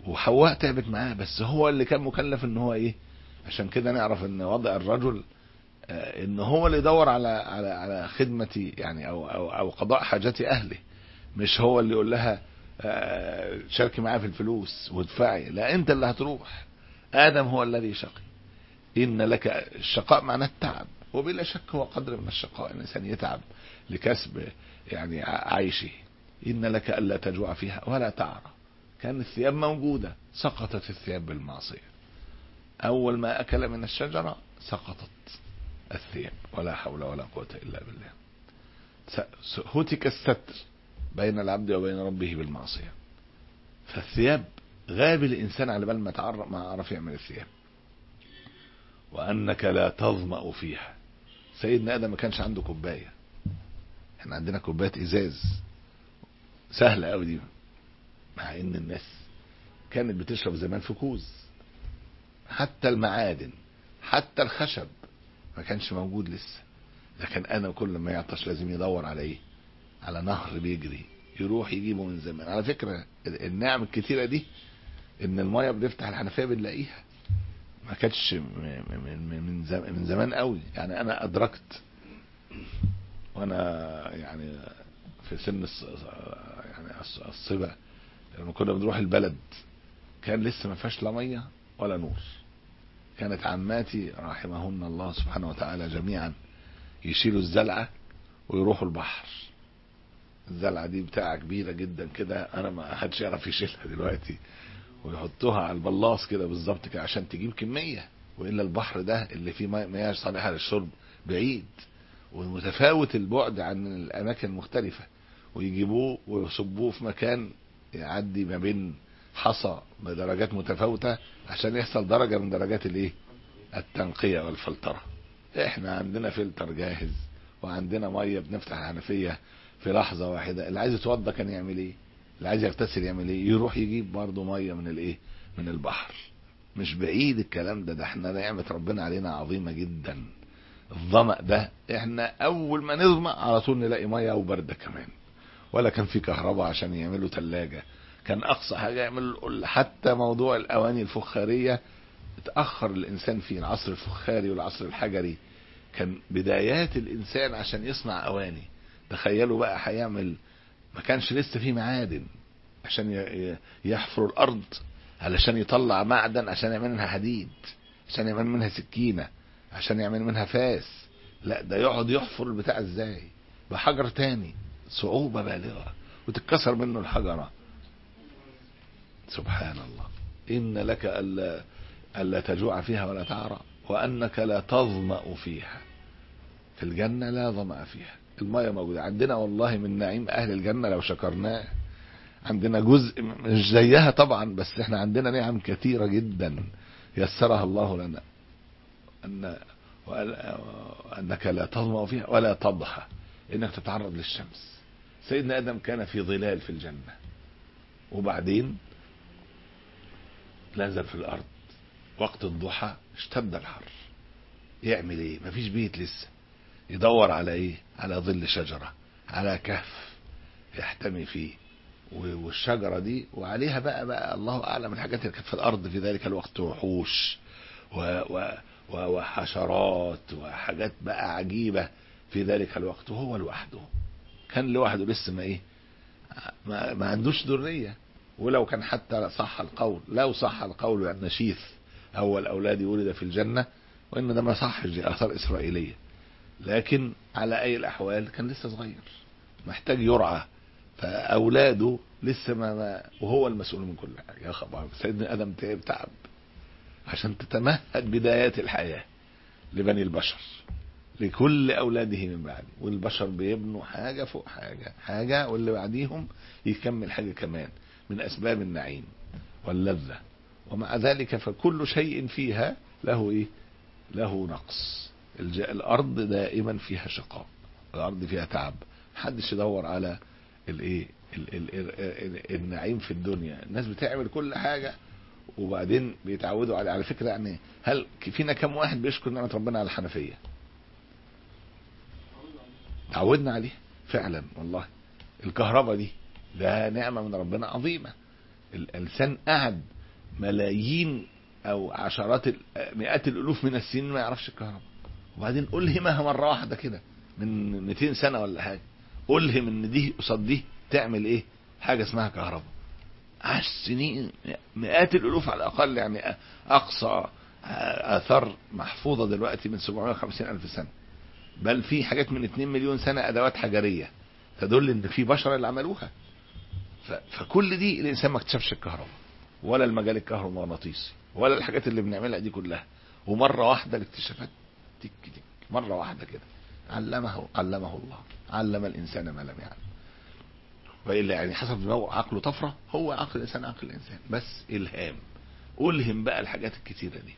وحواء تعبت معاه، بس هو اللي كان مكلف ان هو ايه. عشان كده نعرف ان وضع الرجل ان هو اللي يدور على على على خدمة يعني او او او قضاء حاجات اهله، مش هو اللي يقول لها شاركي معايا في الفلوس وادفعي، لا انت اللي هتروح. ادم هو الذي شقي. ان لك الشقاء معناه التعب، وبلا شك هو قدر من الشقاء الانسان يتعب لكسب يعني عيشه. ان لك الا تجوع فيها ولا تعرى. كان الثياب موجودة، سقطت الثياب بالمعصية. اول ما اكل من الشجرة سقطت الثياب، ولا حول ولا قوة الا بالله. هتك الستر بين العبد وبين ربه بالمعصية. فالثياب غاب الانسان على بال ما تعرف ما عرف يعمل الثياب. وانك لا تظمأ فيها. سيدنا ادم ما كانش عنده كوباية، احنا عندنا كوباية ازاز سهلة قوي دي، مع ان الناس كانت بتشرب زمان في كوز. حتى المعادن حتى الخشب ما كانش موجود لسه. لكن انا كل ما يعطش لازم يدور على ايه؟ على نهر بيجري يروح يجيبه من زمان. على فكرة النعم الكتيرة دي ان المية بنفتح الحنفية بنلاقيها، ما كانتش من من زمان قوي. يعني انا ادركت وانا يعني في سن يعني الصبا لما كنا بنروح البلد كان لسه ما فيهاش لا ميه ولا نور. كانت عماتي رحمهن الله سبحانه وتعالى جميعا يشيلوا الزلعة ويروحوا البحر. الزلعة دي بتاعة كبيرة جدا كده، انا ما حدش يعرف يشيلها دلوقتي، ويحطوها على البلاص كده بالظبط كده عشان تجيب كمية. وإلا البحر ده اللي فيه مياه صالحة للشرب بعيد ومتفاوت البعد عن الأماكن المختلفة، ويجيبوه ويصبوه في مكان يعدي ما بين حصى بدرجات متفاوتة عشان يحصل درجة من درجات الايه التنقية والفلترة. احنا عندنا فلتر جاهز وعندنا مية بنفتح الحنفية في لحظة واحدة. اللي عايز يتوضى كان يعمل ايه؟ اللي عايز يغتسل يعمل ايه؟ يروح يجيب برضه مية من الايه من البحر. مش بعيد الكلام ده، ده احنا نعمة ربنا علينا عظيمة جدا. الظمأ ده احنا اول ما نظمأ على طول نلاقي مية وبردة كمان، ولا كان في كهرباء عشان يعملوا ثلاجة. كان اقصى حاجة يعملوا حتى موضوع الاواني الفخارية اتأخر الانسان فيه. العصر الفخاري والعصر الحجري كان بدايات الانسان عشان يصنع اواني. تخيلوا بقى هيعمل، ما كانش لسه فيه معادن عشان يحفروا الارض علشان يطلع معدن عشان يعمل منها حديد، عشان يعمل منها سكينة، عشان يعمل منها فاس. لا ده يقعد يحفر البتاع ازاي بحجر تاني، صعوبة بالغة، وتتكسر منه الحجرة. سبحان الله. إن لك ألا, ألا تجوع فيها ولا تعرى، وأنك لا تظمأ فيها. في الجنة لا ظمأ فيها، المية موجودة عندنا والله من نعيم أهل الجنة لو شكرناه. عندنا جزء مش زيها طبعا، بس احنا عندنا نعم كثيرة جدا يسرها الله لنا. أن وأنك لا تظمأ فيها ولا تضحى، إنك تتعرض للشمس. سيدنا آدم كان في ظلال في الجنة، وبعدين نزل في الأرض وقت الضحى اشتد الحر. يعمل ايه؟ مفيش بيت لسه، يدور على ايه؟ على ظل شجرة، على كهف يحتمي فيه. والشجرة دي وعليها بقى بقى الله أعلم الحاجات اللي كانت في الأرض في ذلك الوقت، وحوش و و وحشرات وحاجات بقى عجيبة في ذلك الوقت. وهو لوحده، كان لوحده لسه ما ايه ما, ما عندوش ذرية. ولو كان حتى صح القول، لو صح القول أن شيث أول أولاد ولد في الجنة، وإن ده ما صحش، دي آثار إسرائيلية. لكن على أي الأحوال كان لسه صغير محتاج يرعى، فأولاده لسه ما, ما وهو المسؤول من كل حاجة. يا خبر، سيدنا آدم تعب تعب عشان تتمهد بدايات الحياة لبني البشر، لكل أولاده من بعد. والبشر بيبنوا حاجة فوق حاجة حاجة، واللي بعديهم يكمل حاجة كمان من أسباب النعيم واللذة. ومع ذلك فكل شيء فيها له إيه؟ له نقص. الأرض دائما فيها شقاء، الأرض فيها تعب. محدش يدور على الايه النعيم في الدنيا. الناس بتعمل كل حاجة وبعدين بيتعودوا على على فكرة. يعني هل فينا كم واحد بيشكر نعمة ربنا على الحنفية؟ تعودنا عليه فعلا والله. الكهرباء دي ده نعمة من ربنا عظيمة. الإنسان قعد ملايين او عشرات مئات الالوف من السنين ما يعرفش الكهرباء، وبعدين ألهمها مرة واحدة كده من مئتين سنة ولا حاجة، ألهم ان دي قصاد دي تعمل ايه، حاجة اسمها كهرباء. عاش سنين مئات الالوف على الاقل، يعني اقصى اثار محفوظة دلوقتي من سبعمائة وخمسين الف سنة، بل في حاجات من اتنين مليون سنة ادوات حجرية تدل ان في بشر اللي عملوها. فكل دي الانسان ما اكتشفش الكهرباء ولا المجال الكهرومغناطيسي ولا الحاجات اللي بنعملها دي كلها، ومرة واحدة الاكتشافات تك تك مرة واحدة كده علمه علمه الله، علم الانسان ما لم يعلم. وإلا يعني حسب دماغه عقله طفرة، هو عقل الانسان عقل الانسان بس الهام، ألهم بقى الحاجات الكتيرة دي.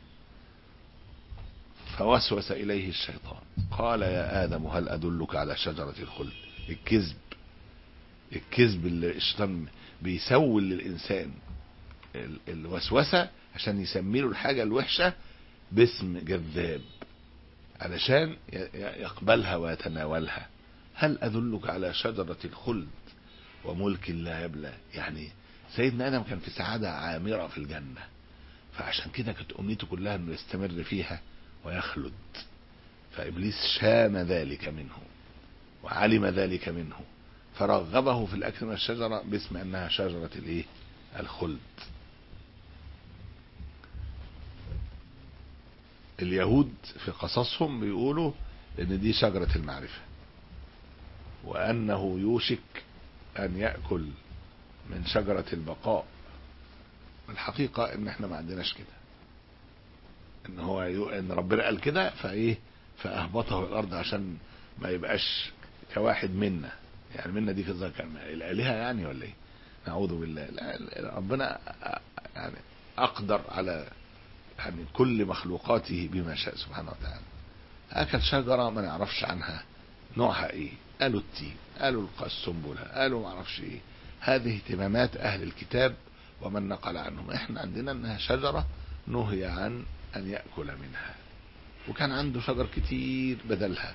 فوسوس إليه الشيطان قال يا آدم هل أدلك على شجرة الخلد. الكذب، الكذب اللي الشيطان بيسول للإنسان الوسوسة عشان يسمي له الحاجة الوحشة باسم جذاب علشان يقبلها ويتناولها. هل أدلك على شجرة الخلد وملك لا يبلى. يعني سيدنا آدم كان في سعادة عامرة في الجنة، فعشان كده كانت أمنيته كلها أنه يستمر فيها ويخلد. فإبليس شام ذلك منه وعلم ذلك منه فرغبه في الأكل من الشجرة باسم أنها شجرة الإيه؟ الخلد. اليهود في قصصهم بيقولوا ان دي شجرة المعرفة، وانه يوشك ان يأكل من شجرة البقاء. الحقيقة ان احنا ما عندناش كده، ان هو يو... ان ربنا قال كده فايه فاهبطه الارض عشان ما يبقاش كواحد منا. يعني منا دي في الذكر الالهة يعني ولا ايه؟ نعوذ بالله. لا ربنا يعني اقدر على يعني كل مخلوقاته بما شاء سبحانه وتعالى. اكل شجرة ما نعرفش عنها نوعها ايه، قالوا التين، قالوا السنبلة، قالوا ما اعرفش ايه. هذه اهتمامات اهل الكتاب ومن نقل عنهم. احنا عندنا انها شجرة نهي عن ان يأكل منها، وكان عنده شجر كتير بدلها،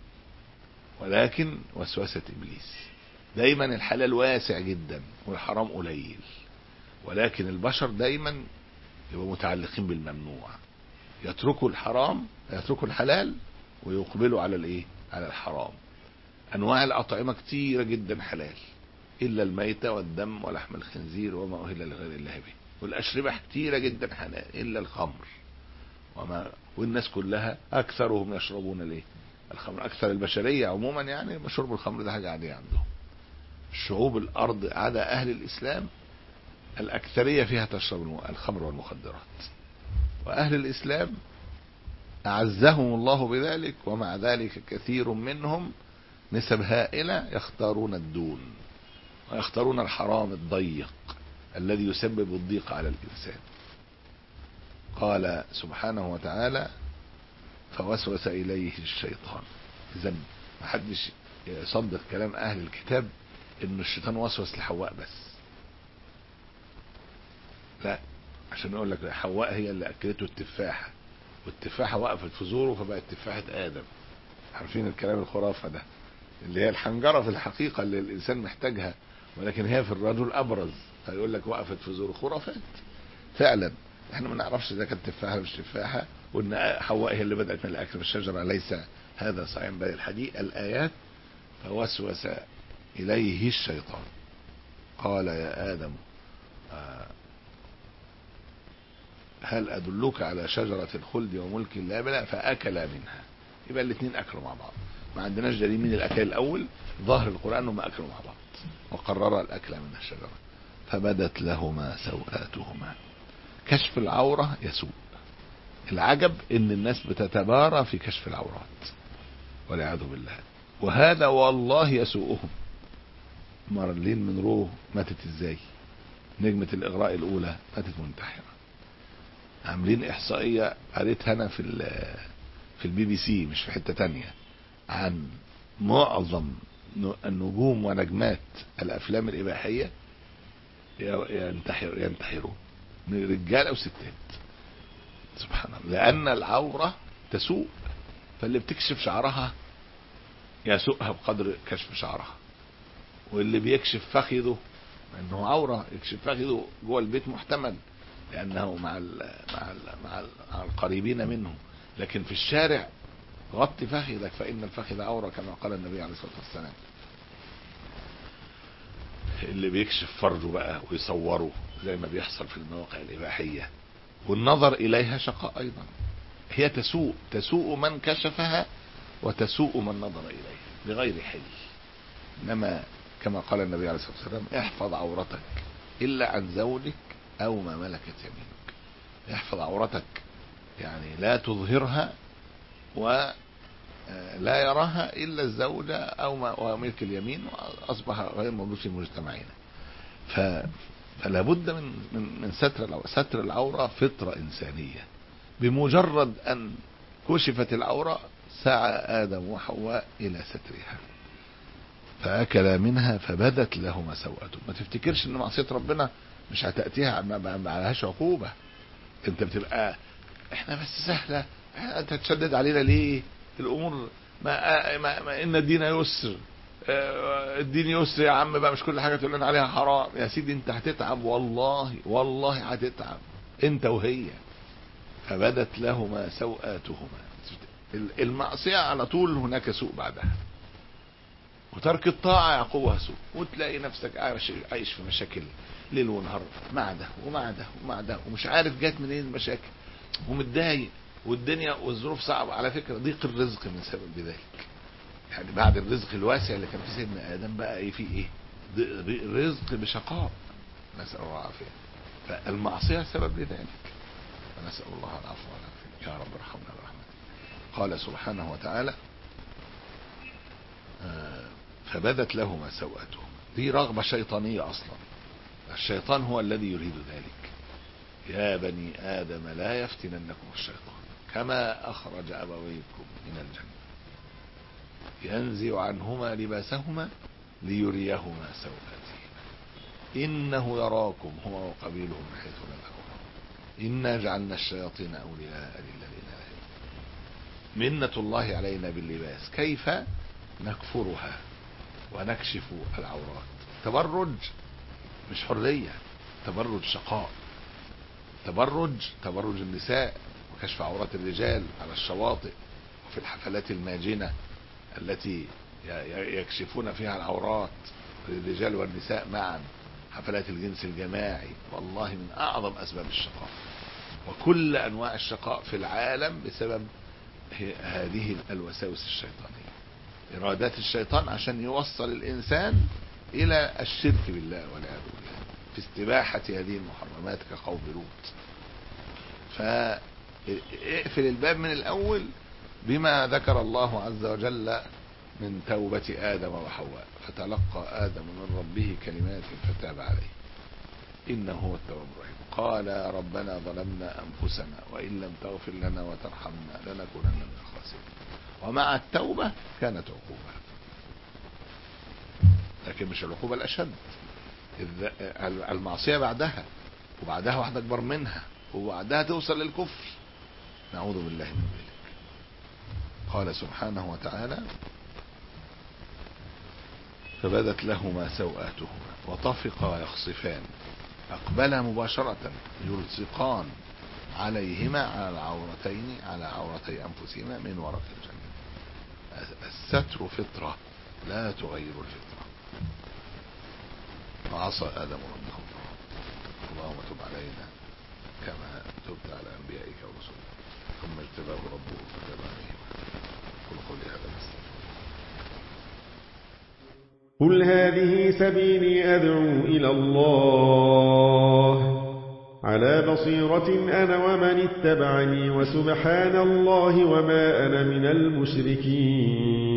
ولكن وسوسة ابليس. دايما الحلال واسع جدا والحرام قليل، ولكن البشر دايما يبقوا متعلقين بالممنوع، يتركوا الحرام يتركوا الحلال ويقبلوا على الايه على الحرام. انواع الاطعمة كتيرة جدا حلال الا الميتة والدم ولحم الخنزير وما اهل لغير الله به، والاشربة كتيرة جدا حلال الا الخمر وما والناس كلها اكثرهم يشربون الايه الخمر. اكثر البشرية عموما يعني شرب الخمر ده حاجة عادية عندهم. شعوب الارض عدا اهل الاسلام الأكثرية فيها تشرب الخمر والمخدرات، وأهل الإسلام أعزهم الله بذلك، ومع ذلك كثير منهم نسب هائلة يختارون الدون ويختارون الحرام الضيق الذي يسبب الضيق على الإنسان. قال سبحانه وتعالى فوسوس إليه الشيطان. إذن ما حدش يصدق كلام أهل الكتاب إن الشيطان وسوس لحواء بس، لا، عشان يقول لك حواء هي اللي اكلته التفاحة، والتفاحة وقفت في زوره فبقت تفاحة آدم. عارفين الكلام الخرافة ده اللي هي الحنجرة في الحقيقة اللي الإنسان محتاجها، ولكن هي في الرجل أبرز، فيقول لك وقفت في زوره. خرافات فعلا. احنا ما نعرفش اذا كانت تفاحة مش تفاحة، وان حواء هي اللي بدأت من الأكل من الشجرة، ليس هذا صحيح. بل الحديث الآيات فوسوس إليه الشيطان قال يا آدم آه هل أدلك على شجرة الخلد وملك لا يبلى فأكلا منها. يبقى الاثنين أكلوا مع بعض، ما عندناش دليل من الأكل الأول. ظاهر القرآن أنهم أكلوا مع بعض وقرر الأكل من الشجرة. فبدت لهما سوآتهما. كشف العورة يسوء. العجب ان الناس بتتبارى في كشف العورات والعياذ بالله، وهذا والله يسوءهم. مارلين منرو ماتت ازاي؟ نجمة الإغراء الأولى ماتت منتحرة. عاملين إحصائية قريتها أنا في في البي بي سي مش في حتة تانية عن معظم النجوم ونجمات الأفلام الإباحية ينتحر ينتحرون من رجال أو ستات. سبحان الله. لأن العورة تسوء، فاللي بتكشف شعرها يسوءها بقدر كشف شعرها، واللي بيكشف فخذه انه عورة يكشف فخذه جوه البيت محتمل، لأنه مع ال مع ال مع, ال مع القريبين منه. لكن في الشارع غط فخذك فإن الفخذ عورة كما قال النبي عليه الصلاة والسلام. اللي بيكشف فرجه بقى ويصوره زي ما بيحصل في المواقع الإباحية والنظر إليها شقاء أيضا. هي تسوء تسوء من كشفها وتسوء من نظر إليها بغير حل. إنما كما قال النبي عليه الصلاة والسلام احفظ عورتك إلا عن زوجك أو ما ملكت يمينك. احفظ عورتك يعني لا تظهرها ولا يراها إلا الزوجة أو ما ملك اليمين، وأصبح غير موجود في مجتمعنا. فلا بد من من من ستر العورة. ستر العورة فطرة إنسانية. بمجرد أن كشفت العورة سعى آدم وحواء إلى سترها فأكلا منها فبدت لهما سوءتهم. ما تفتكرش ان معصية ربنا مش هتأتيها ما عليهاش عقوبة. انت بتبقى احنا بس سهلة، انت تشدد علينا ليه الامور؟ ما, ما, ما ان الدين يسر، الدين يسر يا عم بقى، مش كل حاجة تقول لنا عليها حرام. يا سيدي انت هتتعب، والله والله هتتعب انت وهي. فبدت لهما سوءاتهما. المعصية على طول هناك سوء بعدها، وترك الطاعة يعقوبها سوء، وتلاقي نفسك عايش في مشاكل ليل ونهار مع ده ومع ده ومع ده، ومش عارف جات منين المشاكل، ومتضايق، والدنيا والظروف صعبة. على فكرة ضيق الرزق من سبب بذلك. يعني بعد الرزق الواسع اللي كان في سيدنا آدم بقى ايه؟ في ايه؟ ضيق الرزق بشقاء، نسأل الله العافية. فالمعصية سبب لذلك، فنسأل الله العفو والعافية. يا رب ارحمنا برحمتك. قال سبحانه وتعالى آه فبدت لهما سوءاتهم. دي رغبة شيطانية أصلا، الشيطان هو الذي يريد ذلك. يا بني آدم لا يفتننكم الشيطان كما أخرج أبويكم من الجنة ينزع عنهما لباسهما ليريهما سوءاتهما إنه يراكم هو وقبيله من حيث لا ترونهم إنا جعلنا الشياطين أولياء للذين لا يؤمنون. منة الله علينا باللباس، كيف نكفرها ونكشف العورات. تبرج مش حرية، تبرج شقاء. تبرج تبرج النساء وكشف عورات الرجال على الشواطئ وفي الحفلات الماجنة التي يكشفون فيها العورات للرجال والنساء معا، حفلات الجنس الجماعي، والله من أعظم أسباب الشقاء. وكل أنواع الشقاء في العالم بسبب هذه الوساوس الشيطانية، إرادات الشيطان عشان يوصل الإنسان إلى الشرك بالله والعياذ بالله في استباحة هذه المحرمات كقوم لوط. فاقفل الباب من الأول بما ذكر الله عز وجل من توبة آدم وحواء. فتلقى آدم من ربه كلمات فتاب عليه إنه هو التواب الرحيم. قال ربنا ظلمنا أنفسنا وإن لم تغفر لنا وترحمنا لنكونن من الخاسرين. ومع التوبة كانت عقوبة، لكن مش العقوبة الأشد. المعصية بعدها، وبعدها واحدة أكبر منها، وبعدها توصل للكفر، نعوذ بالله من ذلك. قال سبحانه وتعالى فبدت لهما سوآتهما وطفقا يخصفان أقبلا مباشرة يلصقان عليهما على العورتين على عورتي أنفسهما من ورق الجنة. الستر فطرة لا تغير الفطرة. وعصى آدم ربه اللهم تب علينا كما تبت على أنبيائك ورسلك ثم اجتباه ربه فتاب عليه. قل قولي هذا مستغفر. قل هذه سبيلي أدعو إلى الله على بصيرة أنا ومن اتبعني وسبحان الله وما أنا من المشركين.